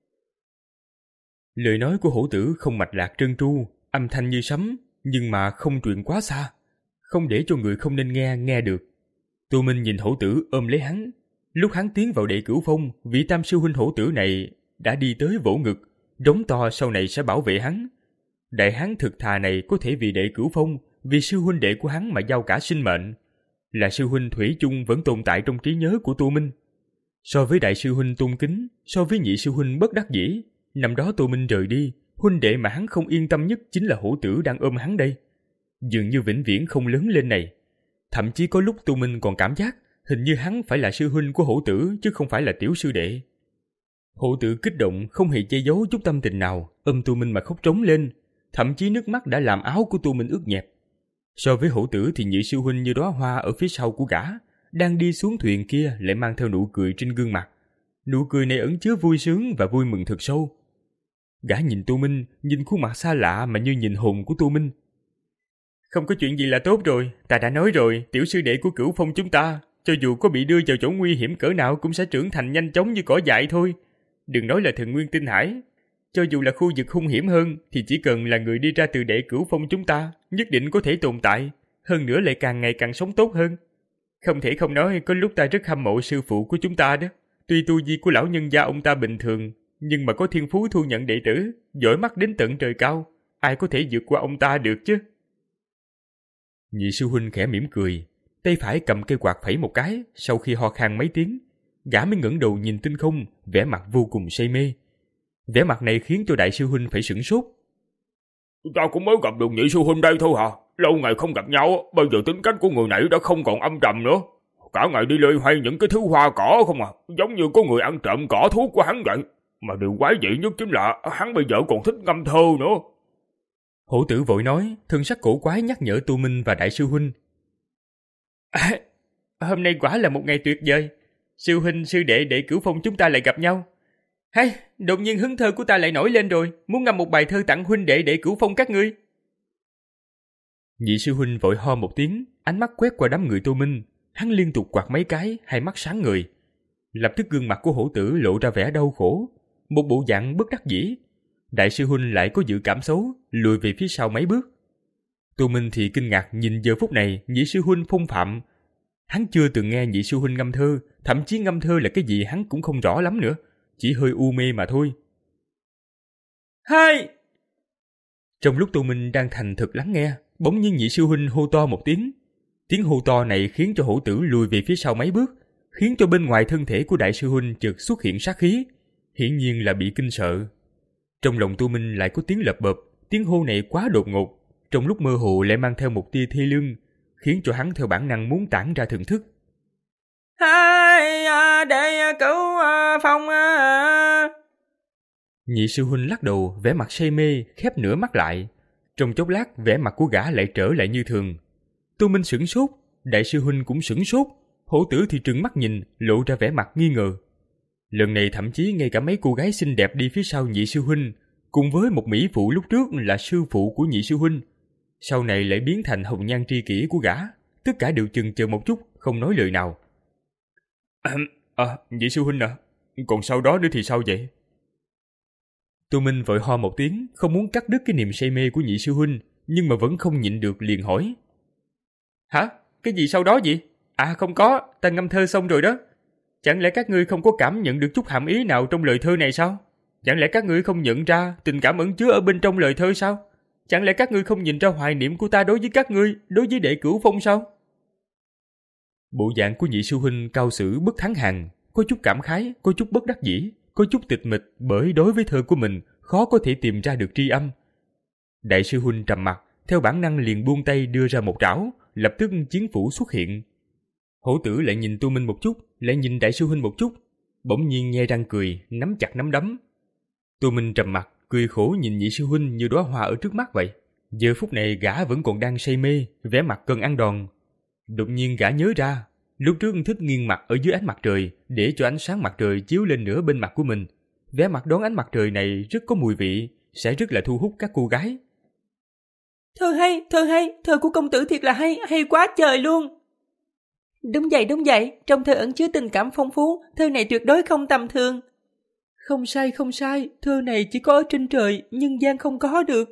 Lời nói của hổ tử không mạch lạc trơn tru, âm thanh như sấm, nhưng mà không truyền quá xa, không để cho người không nên nghe nghe được. Tô Minh nhìn hổ tử ôm lấy hắn. Lúc hắn tiến vào đệ Cửu Phong, vị tam sư huynh hổ tử này đã đi tới vỗ ngực, đống to sau này sẽ bảo vệ hắn. Đại hán thực thà này có thể vì đệ Cửu Phong, vì sư huynh đệ của hắn mà giao cả sinh mệnh. Là sư huynh thủy chung vẫn tồn tại trong trí nhớ của Tô Minh. So với đại sư huynh tôn kính, so với nhị sư huynh bất đắc dĩ, năm đó Tô Minh rời đi, huynh đệ mà hắn không yên tâm nhất chính là hổ tử đang ôm hắn đây. Dường như vĩnh viễn không lớn lên này. Thậm chí có lúc Tô Minh còn cảm giác hình như hắn phải là sư huynh của hổ tử chứ không phải là tiểu sư đệ. Hổ tử kích động không hề che giấu chút tâm tình nào, ôm Tô Minh mà khóc trống lên. Thậm chí nước mắt đã làm áo của Tô Minh ướt nhẹp. So với hổ tử thì nhị sư huynh như đóa hoa ở phía sau của gã, đang đi xuống thuyền kia lại mang theo nụ cười trên gương mặt. Nụ cười này ẩn chứa vui sướng và vui mừng thật sâu. Gã nhìn Tô Minh, nhìn khuôn mặt xa lạ mà như nhìn hồn của Tô Minh. Không có chuyện gì là tốt rồi, ta đã nói rồi, tiểu sư đệ của Cửu Phong chúng ta, cho dù có bị đưa vào chỗ nguy hiểm cỡ nào cũng sẽ trưởng thành nhanh chóng như cỏ dại thôi. Đừng nói là thần nguyên tinh hải, cho dù là khu vực hung hiểm hơn thì chỉ cần là người đi ra từ đệ Cửu Phong chúng ta, nhất định có thể tồn tại, hơn nữa lại càng ngày càng sống tốt hơn. Không thể không nói có lúc ta rất hâm mộ sư phụ của chúng ta đó. Tuy tu vi của lão nhân gia ông ta bình thường, nhưng mà có thiên phú thu nhận đệ tử, giỏi mắt đến tận trời cao, ai có thể vượt qua ông ta được chứ? Nhị sư huynh khẽ mỉm cười, tay phải cầm cây quạt phẩy một cái, sau khi ho khan mấy tiếng, gã mới ngẩng đầu nhìn tinh không, vẻ mặt vô cùng say mê. Vẻ mặt này khiến cho đại sư huynh phải sửng sốt. Ta cũng mới gặp được nhị sư huynh đây thôi hả? Lâu ngày không gặp nhau, bây giờ tính cách của người này đã không còn âm trầm nữa. Cả ngày đi lơi hoay những cái thứ hoa cỏ không à, giống như có người ăn trộm cỏ thuốc của hắn vậy. Mà điều quái dị nhất chính là hắn bây giờ còn thích ngâm thơ nữa. Hổ tử vội nói, thân sắc cổ quái nhắc nhở Tô Minh và đại sư huynh. À, hôm nay quả là một ngày tuyệt vời. Sư huynh, sư đệ, đệ Cửu Phong chúng ta lại gặp nhau. Hay, đột nhiên hứng thơ của ta lại nổi lên rồi, muốn ngâm một bài thơ tặng huynh đệ đệ Cửu Phong các ngươi. Nhị sư huynh vội ho một tiếng, ánh mắt quét qua đám người Tô Minh, hắn liên tục quạt mấy cái, hai mắt sáng ngời. Lập tức gương mặt của hổ tử lộ ra vẻ đau khổ, một bộ dạng bất đắc dĩ. Đại sư huynh lại có dự cảm xấu, lùi về phía sau mấy bước. Tô Minh thì kinh ngạc nhìn giờ phút này nhị sư huynh phong phạm. Hắn chưa từng nghe nhị sư huynh ngâm thơ, thậm chí ngâm thơ là cái gì hắn cũng không rõ lắm nữa, chỉ hơi u mê mà thôi. Hai! Trong lúc Tô Minh đang thành thực lắng nghe, bỗng nhiên nhị sư huynh hô to một tiếng. Tiếng hô to này khiến cho hổ tử lùi về phía sau mấy bước, khiến cho bên ngoài thân thể của đại sư huynh chợt xuất hiện sát khí, hiển nhiên là bị kinh sợ. Trong lòng Tô Minh lại có tiếng lập bập, tiếng hô này quá đột ngột, trong lúc mơ hồ lại mang theo một tia thê lương, khiến cho hắn theo bản năng muốn tản ra thưởng thức. Hai à, để cứu à, Phong à. Nhị sư huynh lắc đầu, vẻ mặt say mê, khép nửa mắt lại. Trong chốc lát, vẻ mặt của gã lại trở lại như thường. Tô Minh sửng sốt, đại sư huynh cũng sửng sốt, hổ tử thì trừng mắt nhìn, lộ ra vẻ mặt nghi ngờ. Lần này thậm chí ngay cả mấy cô gái xinh đẹp đi phía sau nhị sư huynh, cùng với một mỹ phụ lúc trước là sư phụ của nhị sư huynh, sau này lại biến thành hồng nhan tri kỷ của gã, tất cả đều chừng chờ một chút, không nói lời nào. À, à nhị sư huynh à, còn sau đó nữa thì sao vậy? Tô Minh vội ho một tiếng, không muốn cắt đứt cái niềm say mê của nhị sư huynh, nhưng mà vẫn không nhịn được liền hỏi. Hả? Cái gì sau đó vậy? À không có, ta ngâm thơ xong rồi đó. Chẳng lẽ các ngươi không có cảm nhận được chút hàm ý nào trong lời thơ này sao? Chẳng lẽ các ngươi không nhận ra tình cảm ẩn chứa ở bên trong lời thơ sao? Chẳng lẽ các ngươi không nhìn ra hoài niệm của ta đối với các ngươi, đối với đệ cửu Phong sao? Bộ dạng của nhị sư huynh cao sử bất thắng hàng, có chút cảm khái, có chút bất đắc dĩ, có chút tịch mịch bởi đối với thơ của mình khó có thể tìm ra được tri âm. Đại sư huynh trầm mặt, theo bản năng liền buông tay đưa ra một trảo, lập tức chiến phủ xuất hiện. Hổ tử lại nhìn Tô Minh một chút, lại nhìn đại sư huynh một chút, bỗng nhiên nhe răng cười, nắm chặt nắm đấm. Tô Minh trầm mặt, cười khổ nhìn nhị sư huynh như đóa hoa ở trước mắt vậy. Giờ phút này gã vẫn còn đang say mê, vẻ mặt cần ăn đòn. Đột nhiên gã nhớ ra, lúc trước thích nghiêng mặt ở dưới ánh mặt trời để cho ánh sáng mặt trời chiếu lên nửa bên mặt của mình. Vẻ mặt đón ánh mặt trời này rất có mùi vị, sẽ rất là thu hút các cô gái. Thơ hay, thơ hay, thơ của công tử thiệt là hay, hay quá trời luôn. Đúng vậy, đúng vậy, trong thơ ẩn chứa tình cảm phong phú, thơ này tuyệt đối không tầm thường. Không sai, không sai, thơ này chỉ có ở trên trời, nhân gian không có được.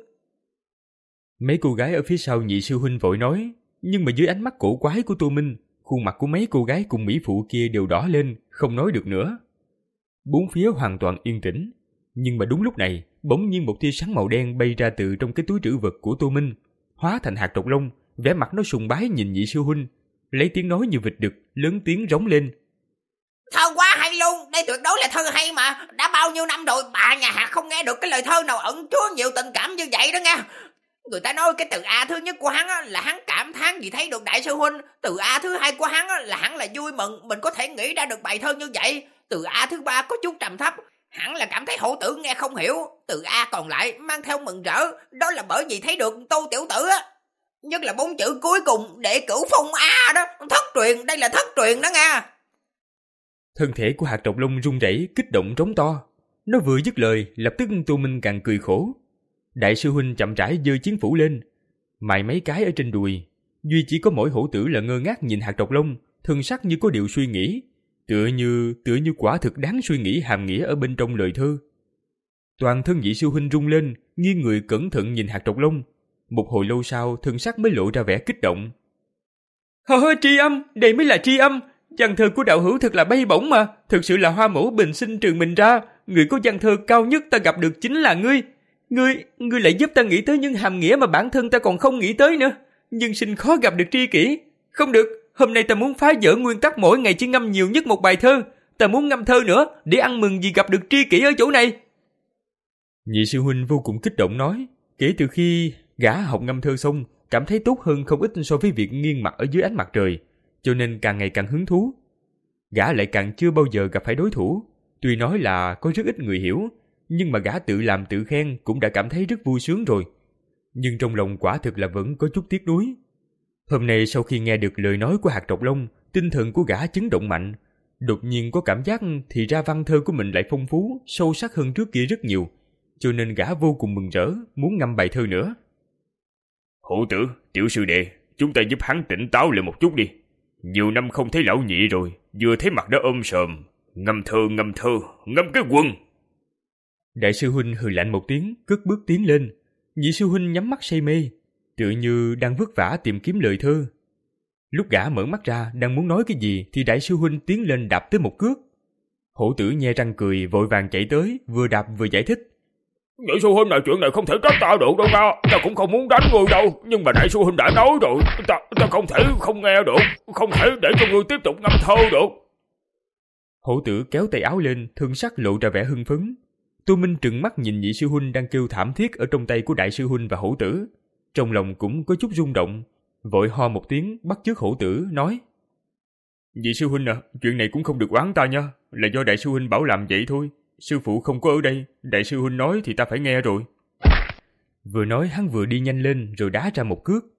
Mấy cô gái ở phía sau nhị sư huynh vội nói, nhưng mà dưới ánh mắt cổ quái của Tô Minh, khuôn mặt của mấy cô gái cùng mỹ phụ kia đều đỏ lên, không nói được nữa. Bốn phía hoàn toàn yên tĩnh, nhưng mà đúng lúc này, bỗng nhiên một tia sáng màu đen bay ra từ trong cái túi trữ vật của Tô Minh, hóa thành hạt trọc lông, vẻ mặt nó sùng bái nhìn nhị sư huynh, lấy tiếng nói như vịt đực, lớn tiếng rống lên. Thơ quá hay luôn, đây tuyệt đối là thơ hay mà, đã bao nhiêu năm rồi bà nhà Hạt không nghe được cái lời thơ nào ẩn chứa nhiều tình cảm như vậy đó nghe. Người ta nói cái từ A thứ nhất của hắn là hắn cảm thán vì thấy được đại sư huynh, từ A thứ hai của hắn là hắn là vui mừng mình có thể nghĩ ra được bài thơ như vậy, từ A thứ ba có chút trầm thấp, hẳn là cảm thấy hổ tử nghe không hiểu, từ A còn lại mang theo mừng rỡ, đó là bởi vì thấy được Tô tiểu tử á. Nhất là bốn chữ cuối cùng đệ cửu Phong A đó, thất truyền, đây là thất truyền đó nghe. Thân thể của hạt trọc lông run rẩy, kích động trống to. Nó vừa dứt lời, lập tức Tô Minh càng cười khổ. Đại sư huynh chậm rãi giơ chiến phủ lên, mài mấy cái ở trên đùi. Duy chỉ có mỗi hổ tử là ngơ ngác nhìn hạt trọc lông, thân sắc như có điều suy nghĩ, tựa như tựa như quả thực đáng suy nghĩ hàm nghĩa ở bên trong lời thơ. Toàn thân nhị sư huynh rung lên, nghiêng người cẩn thận nhìn hạt trọc lông. Một hồi lâu sau, thân sắc mới lộ ra vẻ kích động. Hơ, tri âm, đây mới là tri âm. Văn thơ của đạo hữu thật là bay bổng mà, thực sự là hoa mẫu bình sinh trường mình ra. Người có văn thơ cao nhất ta gặp được chính là ngươi. Ngươi, ngươi lại giúp ta nghĩ tới những hàm nghĩa mà bản thân ta còn không nghĩ tới nữa. Nhưng sinh khó gặp được tri kỷ. Không được, hôm nay ta muốn phá vỡ nguyên tắc mỗi ngày chỉ ngâm nhiều nhất một bài thơ. Ta muốn ngâm thơ nữa để ăn mừng vì gặp được tri kỷ ở chỗ này. Nhị sư huynh vô cùng kích động nói, kể từ khi gã học ngâm thơ xong, cảm thấy tốt hơn không ít so với việc nghiêng mặt ở dưới ánh mặt trời, cho nên càng ngày càng hứng thú. Gã lại càng chưa bao giờ gặp phải đối thủ, tuy nói là có rất ít người hiểu, nhưng mà gã tự làm tự khen cũng đã cảm thấy rất vui sướng rồi. Nhưng trong lòng quả thực là vẫn có chút tiếc nuối. Hôm nay sau khi nghe được lời nói của hạt trọc lông, tinh thần của gã chấn động mạnh, đột nhiên có cảm giác thì ra văn thơ của mình lại phong phú, sâu sắc hơn trước kia rất nhiều, cho nên gã vô cùng mừng rỡ, muốn ngâm bài thơ nữa. Hổ tử, tiểu sư đệ, chúng ta giúp hắn tỉnh táo lại một chút đi. Nhiều năm không thấy lão nhị rồi, vừa thấy mặt đã ôm sờm. Ngâm thơ, ngâm thơ, ngâm cái quần. Đại sư huynh hừ lạnh một tiếng, cất bước tiến lên. Nhị sư huynh nhắm mắt say mê, tựa như đang vất vả tìm kiếm lời thơ. Lúc gã mở mắt ra, đang muốn nói cái gì thì đại sư huynh tiến lên đạp tới một cước. Hổ tử nhe răng cười, vội vàng chạy tới, vừa đạp vừa giải thích. Đại sư huynh này, chuyện này không thể trách ta được đâu nha. Ta cũng không muốn đánh người đâu, nhưng mà đại sư huynh đã nói rồi, ta, ta không thể không nghe được, không thể để cho người tiếp tục ngâm thơ được. Hổ tử kéo tay áo lên, thân sắc lộ ra vẻ hưng phấn. Tô Minh trừng mắt nhìn nhị sư huynh đang kêu thảm thiết ở trong tay của đại sư huynh và hổ tử, trong lòng cũng có chút rung động. vội ho một tiếng bắt chước hổ tử, nói: Vị sư huynh à, chuyện này cũng không được oán ta nha, là do đại sư huynh bảo làm vậy thôi. Sư phụ không có ở đây, đại sư huynh nói thì ta phải nghe rồi. Vừa nói hắn vừa đi nhanh lên rồi đá ra một cước.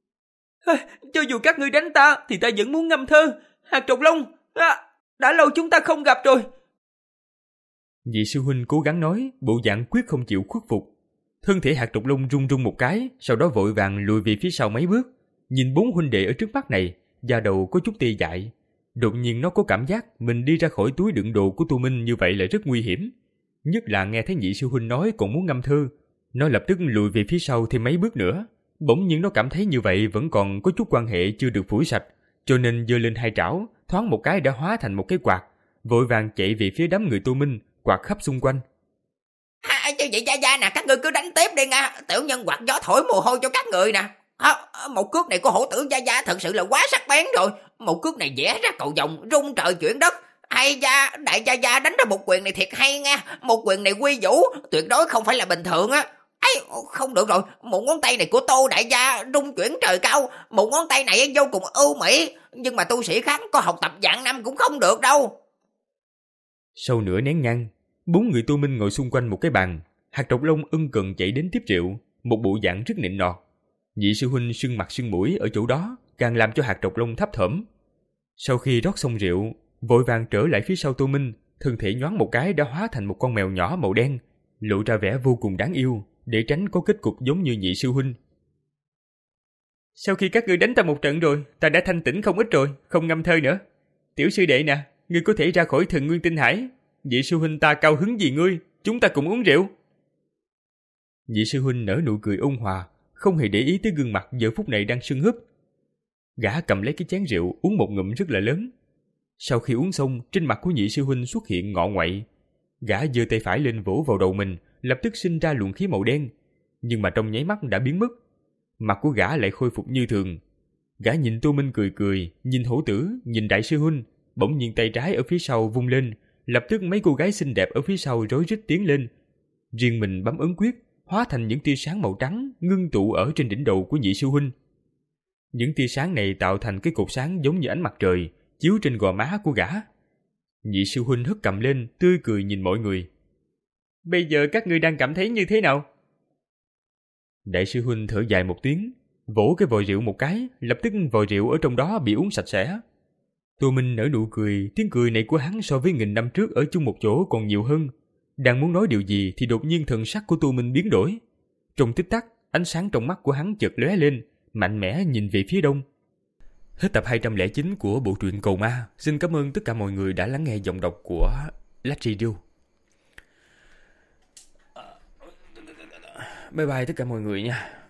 Cho dù các ngươi đánh ta thì ta vẫn muốn ngâm thơ. Hạt Trọc Long, à, đã lâu chúng ta không gặp rồi. Vị sư huynh cố gắng nói, bộ dạng quyết không chịu khuất phục. Thân thể Hạt Trọc Long rung rung một cái, sau đó vội vàng lùi về phía sau mấy bước. Nhìn bốn huynh đệ ở trước mắt này, da đầu có chút tê dại. Đột nhiên nó có cảm giác mình đi ra khỏi túi đựng đồ của Tô Minh như vậy là rất nguy hiểm. Nhất là nghe thấy nhị sư huynh nói còn muốn ngâm thơ. Nó lập tức lùi về phía sau thêm mấy bước nữa. Bỗng nhiên nó cảm thấy như vậy vẫn còn có chút quan hệ chưa được phủi sạch, cho nên giơ lên hai trảo, thoáng một cái đã hóa thành một cái quạt, vội vàng chạy về phía đám người Tô Minh, quạt khắp xung quanh. À, chứ vậy Gia Gia nè, các ngươi cứ đánh tiếp đi nha, tiểu nhân quạt gió thổi mồ hôi cho các người nè. À, một cước này của hổ tử Gia Gia thật sự là quá sắc bén rồi, một cước này vẽ ra cầu vồng rung trời chuyển đất. Hay da, đại Gia Gia đánh ra một quyền này thiệt hay nha, một quyền này quy vũ, tuyệt đối không phải là bình thường á. Ấy, không được rồi, một ngón tay này của Tô đại gia rung chuyển trời cao, một ngón tay này vô cùng ưu mỹ, nhưng mà tu sĩ khác có học tập vạn năm cũng không được đâu. Sau nửa nén nhang, bốn người Tô Minh ngồi xung quanh một cái bàn. Hạt Trọc Long ân cần chạy đến tiếp rượu, một bộ dạng rất nịnh nọt. Nhị sư huynh sưng mặt sưng mũi ở chỗ đó, càng làm cho Hạt Trọc Long thấp thỏm. Sau khi rót xong rượu, vội vàng trở lại phía sau Tô Minh, thân thể nhoáng một cái đã hóa thành một con mèo nhỏ màu đen, lộ ra vẻ vô cùng đáng yêu, để tránh có kết cục giống như nhị sư huynh. Sau khi các ngươi đánh ta một trận rồi, ta đã thanh tĩnh không ít rồi, không ngâm thơ nữa. Tiểu sư đệ nè, ngươi có thể ra khỏi Thần Nguyên Tinh Hải. Nhị sư huynh ta cao hứng vì ngươi, chúng ta cùng uống rượu. Nhị sư huynh nở nụ cười ôn hòa, không hề để ý tới gương mặt giờ phút này đang sưng húp. Gã cầm lấy cái chén rượu uống một ngụm rất là lớn. Sau khi uống xong, trên mặt của nhị sư huynh xuất hiện ngọ ngoại. Gã giơ tay phải lên vỗ vào đầu mình, lập tức sinh ra luồng khí màu đen, nhưng mà trong nháy mắt đã biến mất. Mặt của gã lại khôi phục như thường. Gã nhìn Tô Minh cười cười, nhìn hổ tử, nhìn đại sư huynh, bỗng nhiên tay trái ở phía sau vung lên, lập tức mấy cô gái xinh đẹp ở phía sau rối rít tiến lên. Riêng mình bấm ấn quyết, hóa thành những tia sáng màu trắng ngưng tụ ở trên đỉnh đầu của nhị sư huynh. Những tia sáng này tạo thành cái cột sáng giống như ánh mặt trời, chiếu trên gò má của gã. Nhị sư huynh hất cầm lên, tươi cười nhìn mọi người. Bây giờ các ngươi đang cảm thấy như thế nào? Đại sư huynh thở dài một tiếng, vỗ cái vòi rượu một cái, lập tức vòi rượu ở trong đó bị uống sạch sẽ. Tô Minh nở nụ cười, tiếng cười này của hắn so với nghìn năm trước ở chung một chỗ còn nhiều hơn. Đang muốn nói điều gì thì đột nhiên thần sắc của Tô Minh biến đổi. Trong tích tắc, ánh sáng trong mắt của hắn chợt lóe lên, mạnh mẽ nhìn về phía đông. Hết tập hai trăm lẻ chín của bộ truyện Cầu Ma. Xin cảm ơn tất cả mọi người đã lắng nghe giọng đọc của Lách Radio. Bye bye tất cả mọi người nha.